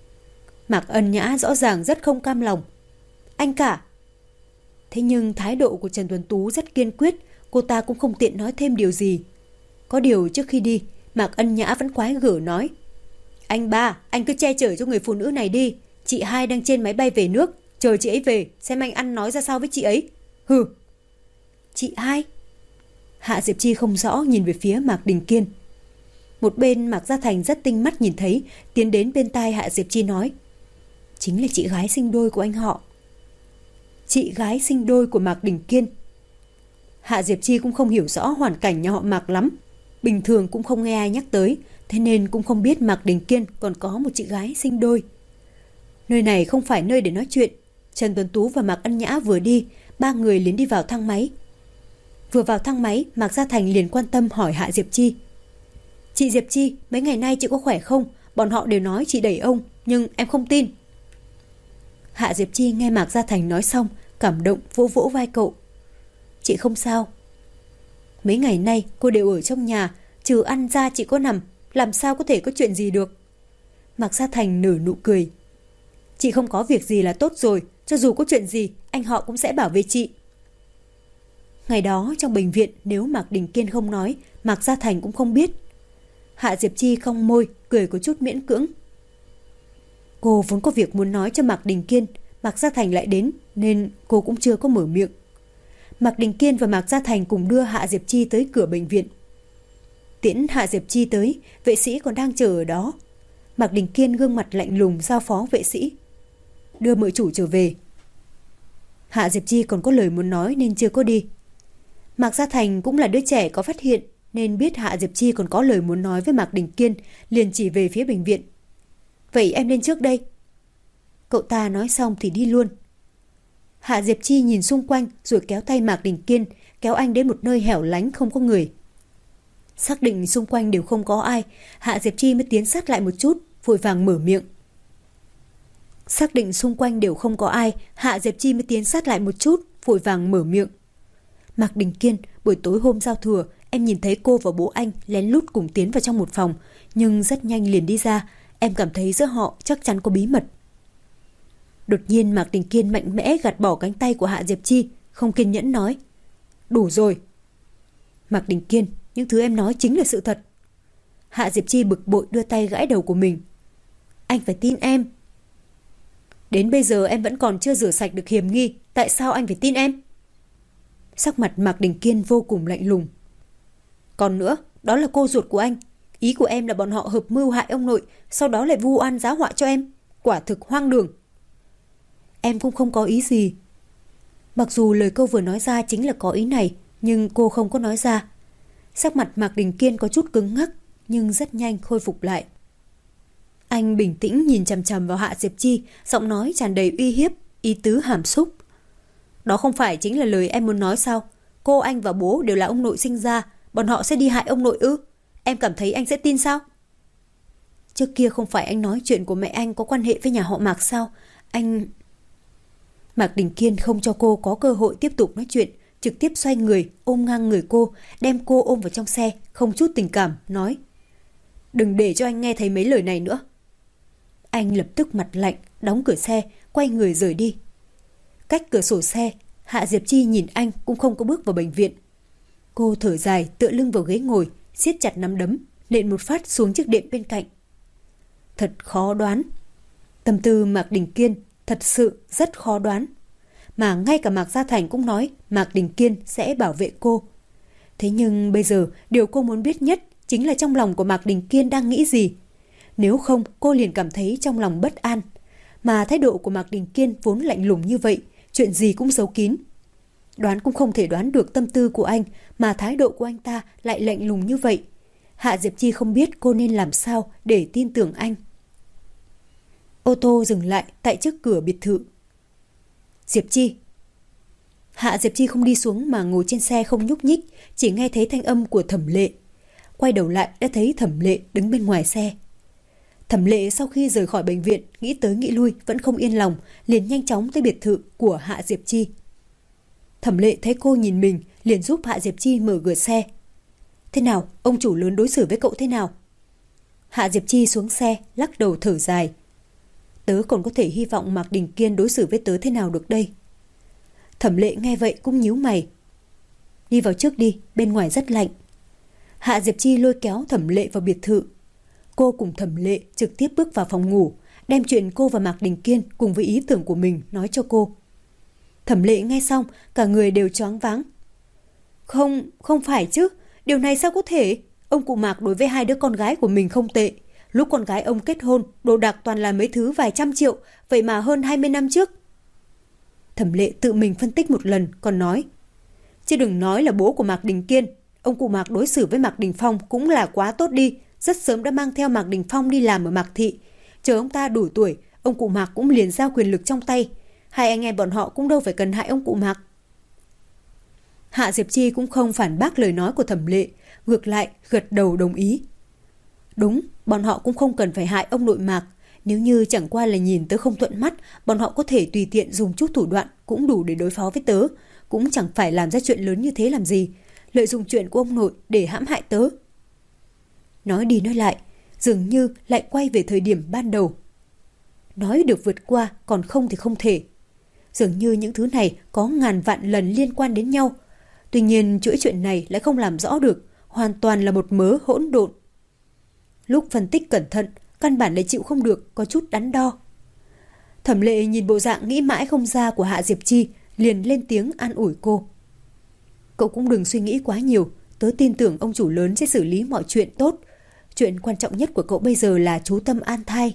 Mạc Ân Nhã rõ ràng rất không cam lòng. Anh cả. Thế nhưng thái độ của Trần Tuấn Tú rất kiên quyết, cô ta cũng không tiện nói thêm điều gì. Có điều trước khi đi, Mạc Ân Nhã vẫn quái gở nói. Anh ba, anh cứ che chở cho người phụ nữ này đi. Chị hai đang trên máy bay về nước, chờ chị ấy về, xem anh ăn nói ra sao với chị ấy. Hừ. Chị hai? Hạ Diệp Chi không rõ nhìn về phía Mạc Đình Kiên. Một bên Mạc Gia Thành rất tinh mắt nhìn thấy, tiến đến bên tai Hạ Diệp Chi nói. Chính là chị gái sinh đôi của anh họ. Chị gái sinh đôi của Mạc Đình Kiên. Hạ Diệp Chi cũng không hiểu rõ hoàn cảnh nhà họ Mạc lắm. Bình thường cũng không nghe ai nhắc tới, thế nên cũng không biết Mạc Đình Kiên còn có một chị gái sinh đôi. Nơi này không phải nơi để nói chuyện. Trần Tuấn Tú và Mạc Ân Nhã vừa đi, ba người liền đi vào thang máy. Vừa vào thang máy, Mạc Gia Thành liền quan tâm hỏi Hạ Diệp Chi. Chị Diệp Chi, mấy ngày nay chị có khỏe không? Bọn họ đều nói chị đẩy ông, nhưng em không tin. Hạ Diệp Chi nghe Mạc Gia Thành nói xong, cảm động vỗ vỗ vai cậu. Chị không sao. Mấy ngày nay cô đều ở trong nhà, trừ ăn ra chị có nằm, làm sao có thể có chuyện gì được. Mạc Gia Thành nở nụ cười. Chị không có việc gì là tốt rồi, cho dù có chuyện gì, anh họ cũng sẽ bảo vệ chị. Ngày đó trong bệnh viện, nếu Mạc Đình Kiên không nói, Mạc Gia Thành cũng không biết. Hạ Diệp Chi cong môi, cười có chút miễn cưỡng. Cô vốn có việc muốn nói cho Mạc Đình Kiên, Mạc Gia Thành lại đến, nên cô cũng chưa có mở miệng. Mạc Đình Kiên và Mạc Gia Thành cùng đưa Hạ Diệp Chi tới cửa bệnh viện. Tiễn Hạ Diệp Chi tới, vệ sĩ còn đang chờ ở đó. Mạc Đình Kiên gương mặt lạnh lùng giao phó vệ sĩ. Đưa mợ chủ trở về. Hạ Diệp Chi còn có lời muốn nói nên chưa có đi. Mạc Gia Thành cũng là đứa trẻ có phát hiện, nên biết Hạ Diệp Chi còn có lời muốn nói với Mạc Đình Kiên, liền chỉ về phía bệnh viện. Vậy em lên trước đây. Cậu ta nói xong thì đi luôn. Hạ Diệp Chi nhìn xung quanh rồi kéo tay Mạc Đình Kiên, kéo anh đến một nơi hẻo lánh không có người. Xác định xung quanh đều không có ai, Hạ Diệp Chi mới tiến sát lại một chút, vội vàng mở miệng. Xác định xung quanh đều không có ai, Hạ Diệp Chi mới tiến sát lại một chút, vội vàng mở miệng. Mạc Đình Kiên, buổi tối hôm giao thừa, em nhìn thấy cô và bố anh lén lút cùng tiến vào trong một phòng, nhưng rất nhanh liền đi ra, em cảm thấy giữa họ chắc chắn có bí mật. Đột nhiên Mạc Đình Kiên mạnh mẽ gạt bỏ cánh tay của Hạ Diệp Chi, không kiên nhẫn nói. Đủ rồi. Mạc Đình Kiên, những thứ em nói chính là sự thật. Hạ Diệp Chi bực bội đưa tay gãi đầu của mình. Anh phải tin em. Đến bây giờ em vẫn còn chưa rửa sạch được hiểm nghi, tại sao anh phải tin em? Sắc mặt Mạc Đình Kiên vô cùng lạnh lùng. Còn nữa, đó là cô ruột của anh. Ý của em là bọn họ hợp mưu hại ông nội, sau đó lại vu oan giá họa cho em. Quả thực hoang đường. Em cũng không có ý gì. Mặc dù lời cô vừa nói ra chính là có ý này, nhưng cô không có nói ra. Sắc mặt Mạc Đình Kiên có chút cứng ngắc, nhưng rất nhanh khôi phục lại. Anh bình tĩnh nhìn chằm chằm vào Hạ Diệp Chi, giọng nói tràn đầy uy hiếp, ý tứ hàm xúc. Đó không phải chính là lời em muốn nói sao? Cô, anh và bố đều là ông nội sinh ra, bọn họ sẽ đi hại ông nội ư? Em cảm thấy anh sẽ tin sao? Trước kia không phải anh nói chuyện của mẹ anh có quan hệ với nhà họ Mạc sao? Anh... Mạc Đình Kiên không cho cô có cơ hội tiếp tục nói chuyện, trực tiếp xoay người, ôm ngang người cô, đem cô ôm vào trong xe, không chút tình cảm, nói: Đừng để cho anh nghe thấy mấy lời này nữa. Anh lập tức mặt lạnh, đóng cửa xe, quay người rời đi. Cách cửa sổ xe, Hạ Diệp Chi nhìn anh cũng không có bước vào bệnh viện. Cô thở dài, tựa lưng vào ghế ngồi, siết chặt nắm đấm, nện một phát xuống chiếc đệm bên cạnh. Thật khó đoán. Tâm tư Mạc Đình Kiên thật sự rất khó đoán. Mà ngay cả Mạc Gia Thành cũng nói Mạc Đình Kiên sẽ bảo vệ cô. Thế nhưng bây giờ điều cô muốn biết nhất chính là trong lòng của Mạc Đình Kiên đang nghĩ gì. Nếu không, cô liền cảm thấy trong lòng bất an. Mà thái độ của Mạc Đình Kiên vốn lạnh lùng như vậy, chuyện gì cũng giấu kín. Đoán cũng không thể đoán được tâm tư của anh, mà thái độ của anh ta lại lạnh lùng như vậy. Hạ Diệp Chi không biết cô nên làm sao để tin tưởng anh. Ô tô dừng lại tại trước cửa biệt thự. Diệp Chi. Hạ Diệp Chi không đi xuống mà ngồi trên xe không nhúc nhích, chỉ nghe thấy thanh âm của Thẩm Lệ. Quay đầu lại đã thấy Thẩm Lệ đứng bên ngoài xe. Thẩm Lệ sau khi rời khỏi bệnh viện, nghĩ tới nghĩ lui vẫn không yên lòng, liền nhanh chóng tới biệt thự của Hạ Diệp Chi. Thẩm Lệ thấy cô nhìn mình, liền giúp Hạ Diệp Chi mở cửa xe. Thế nào, ông chủ lớn đối xử với cậu thế nào? Hạ Diệp Chi xuống xe, lắc đầu thở dài. Tớ còn có thể hy vọng Mạc Đình Kiên đối xử với tớ thế nào được đây? Thẩm Lệ nghe vậy cũng nhíu mày. Đi vào trước đi, bên ngoài rất lạnh. Hạ Diệp Chi lôi kéo Thẩm Lệ vào biệt thự. Cô cùng Thẩm Lệ trực tiếp bước vào phòng ngủ, đem chuyện cô và Mạc Đình Kiên cùng với ý tưởng của mình nói cho cô. Thẩm Lệ nghe xong, cả người đều choáng váng. Không phải chứ, điều này sao có thể? Ông cụ Mạc đối với hai đứa con gái của mình không tệ. Lúc con gái ông kết hôn, đồ đạc toàn là mấy thứ vài trăm triệu, vậy mà hơn 20 năm trước. Thẩm Lệ tự mình phân tích một lần, còn nói. Chứ đừng nói là bố của Mạc Đình Kiên. Ông cụ Mạc đối xử với Mạc Đình Phong cũng là quá tốt đi. Rất sớm đã mang theo Mạc Đình Phong đi làm ở Mạc Thị. Chờ ông ta đủ tuổi, ông cụ Mạc cũng liền giao quyền lực trong tay. Hai anh em bọn họ cũng đâu phải cần hại ông cụ Mạc. Hạ Diệp Chi cũng không phản bác lời nói của Thẩm Lệ, ngược lại gật đầu đồng ý. Đúng, bọn họ cũng không cần phải hại ông nội Mạc. Nếu như chẳng qua là nhìn tớ không thuận mắt, bọn họ có thể tùy tiện dùng chút thủ đoạn cũng đủ để đối phó với tớ. Cũng chẳng phải làm ra chuyện lớn như thế làm gì. Lợi dụng chuyện của ông nội để hãm hại tớ. Nói đi nói lại, dường như lại quay về thời điểm ban đầu. Nói được vượt qua, còn không thì không thể. Dường như những thứ này có ngàn vạn lần liên quan đến nhau. Tuy nhiên chuỗi chuyện này lại không làm rõ được, hoàn toàn là một mớ hỗn độn. Lúc phân tích cẩn thận, căn bản lại chịu không được, có chút đắn đo. Thẩm Lệ nhìn bộ dạng nghĩ mãi không ra của Hạ Diệp Chi, liền lên tiếng an ủi cô. Cậu cũng đừng suy nghĩ quá nhiều, tớ tin tưởng ông chủ lớn sẽ xử lý mọi chuyện tốt. Chuyện quan trọng nhất của cậu bây giờ là chú tâm an thai.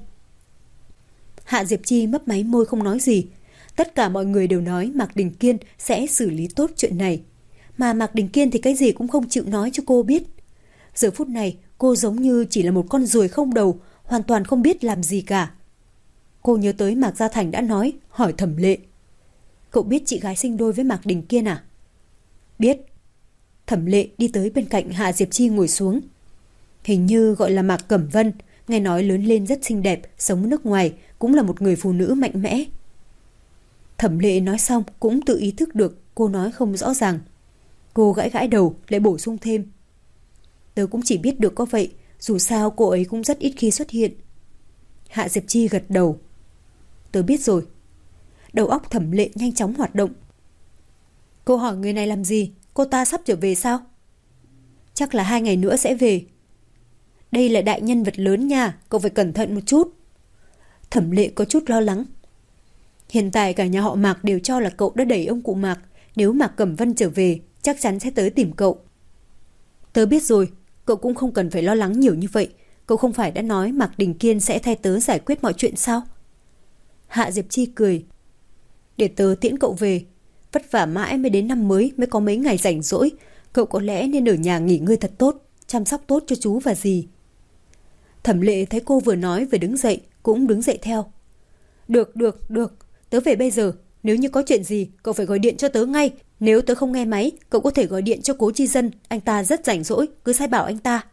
Hạ Diệp Chi mấp máy môi không nói gì. Tất cả mọi người đều nói Mạc Đình Kiên sẽ xử lý tốt chuyện này. Mà Mạc Đình Kiên thì cái gì cũng không chịu nói cho cô biết. Giờ phút này cô giống như chỉ là một con ruồi không đầu, hoàn toàn không biết làm gì cả. Cô nhớ tới Mạc Gia Thành đã nói, hỏi Thẩm Lệ. Cậu biết chị gái sinh đôi với Mạc Đình Kiên à? Biết. Thẩm Lệ đi tới bên cạnh Hạ Diệp Chi ngồi xuống. Hình như gọi là Mạc Cẩm Vân, nghe nói lớn lên rất xinh đẹp, sống nước ngoài, cũng là một người phụ nữ mạnh mẽ. Thẩm Lệ nói xong cũng tự ý thức được cô nói không rõ ràng. Cô gãi gãi đầu lại bổ sung thêm. Tớ cũng chỉ biết được có vậy, dù sao cô ấy cũng rất ít khi xuất hiện. Hạ Diệp Chi gật đầu. Tớ biết rồi. Đầu óc Thẩm Lệ nhanh chóng hoạt động. Cô hỏi người này làm gì? Cô ta sắp trở về sao? Chắc là 2 ngày nữa sẽ về. Đây là đại nhân vật lớn nha, cậu phải cẩn thận một chút. Thẩm Lệ có chút lo lắng. Hiện tại cả nhà họ Mạc đều cho là cậu đã đẩy ông cụ Mạc. Nếu Mạc Cẩm Vân trở về, chắc chắn sẽ tới tìm cậu. Tớ biết rồi, Cậu cũng không cần phải lo lắng nhiều như vậy. Cậu không phải đã nói Mạc Đình Kiên sẽ thay tớ giải quyết mọi chuyện sao? Hạ Diệp Chi cười. Để tớ tiễn cậu về. Vất vả mãi mới đến năm mới, mới có mấy ngày rảnh rỗi. Cậu có lẽ nên ở nhà nghỉ ngơi thật tốt, chăm sóc tốt cho chú và dì. Thẩm Lệ thấy cô vừa nói vừa đứng dậy, cũng đứng dậy theo. Được. Tớ về bây giờ. Nếu như có chuyện gì, cậu phải gọi điện cho tớ ngay. Nếu tớ không nghe máy, cậu có thể gọi điện cho Cố Chi Dân. Anh ta rất rảnh rỗi, cứ sai bảo anh ta.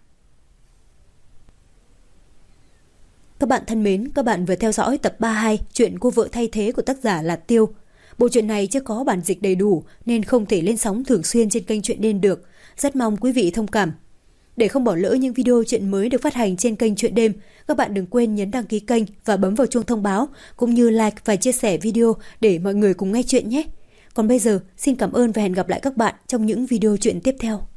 Các bạn thân mến, các bạn vừa theo dõi tập 32 chuyện Cô Vợ Thay Thế của tác giả Lạt Tiêu. Bộ truyện này chưa có bản dịch đầy đủ nên không thể lên sóng thường xuyên trên kênh Truyện Đêm được. Rất mong quý vị thông cảm. Để không bỏ lỡ những video truyện mới được phát hành trên kênh Truyện Đêm, các bạn đừng quên nhấn đăng ký kênh và bấm vào chuông thông báo, cũng như like và chia sẻ video để mọi người cùng nghe chuyện nhé. Còn bây giờ, xin cảm ơn và hẹn gặp lại các bạn trong những video truyện tiếp theo.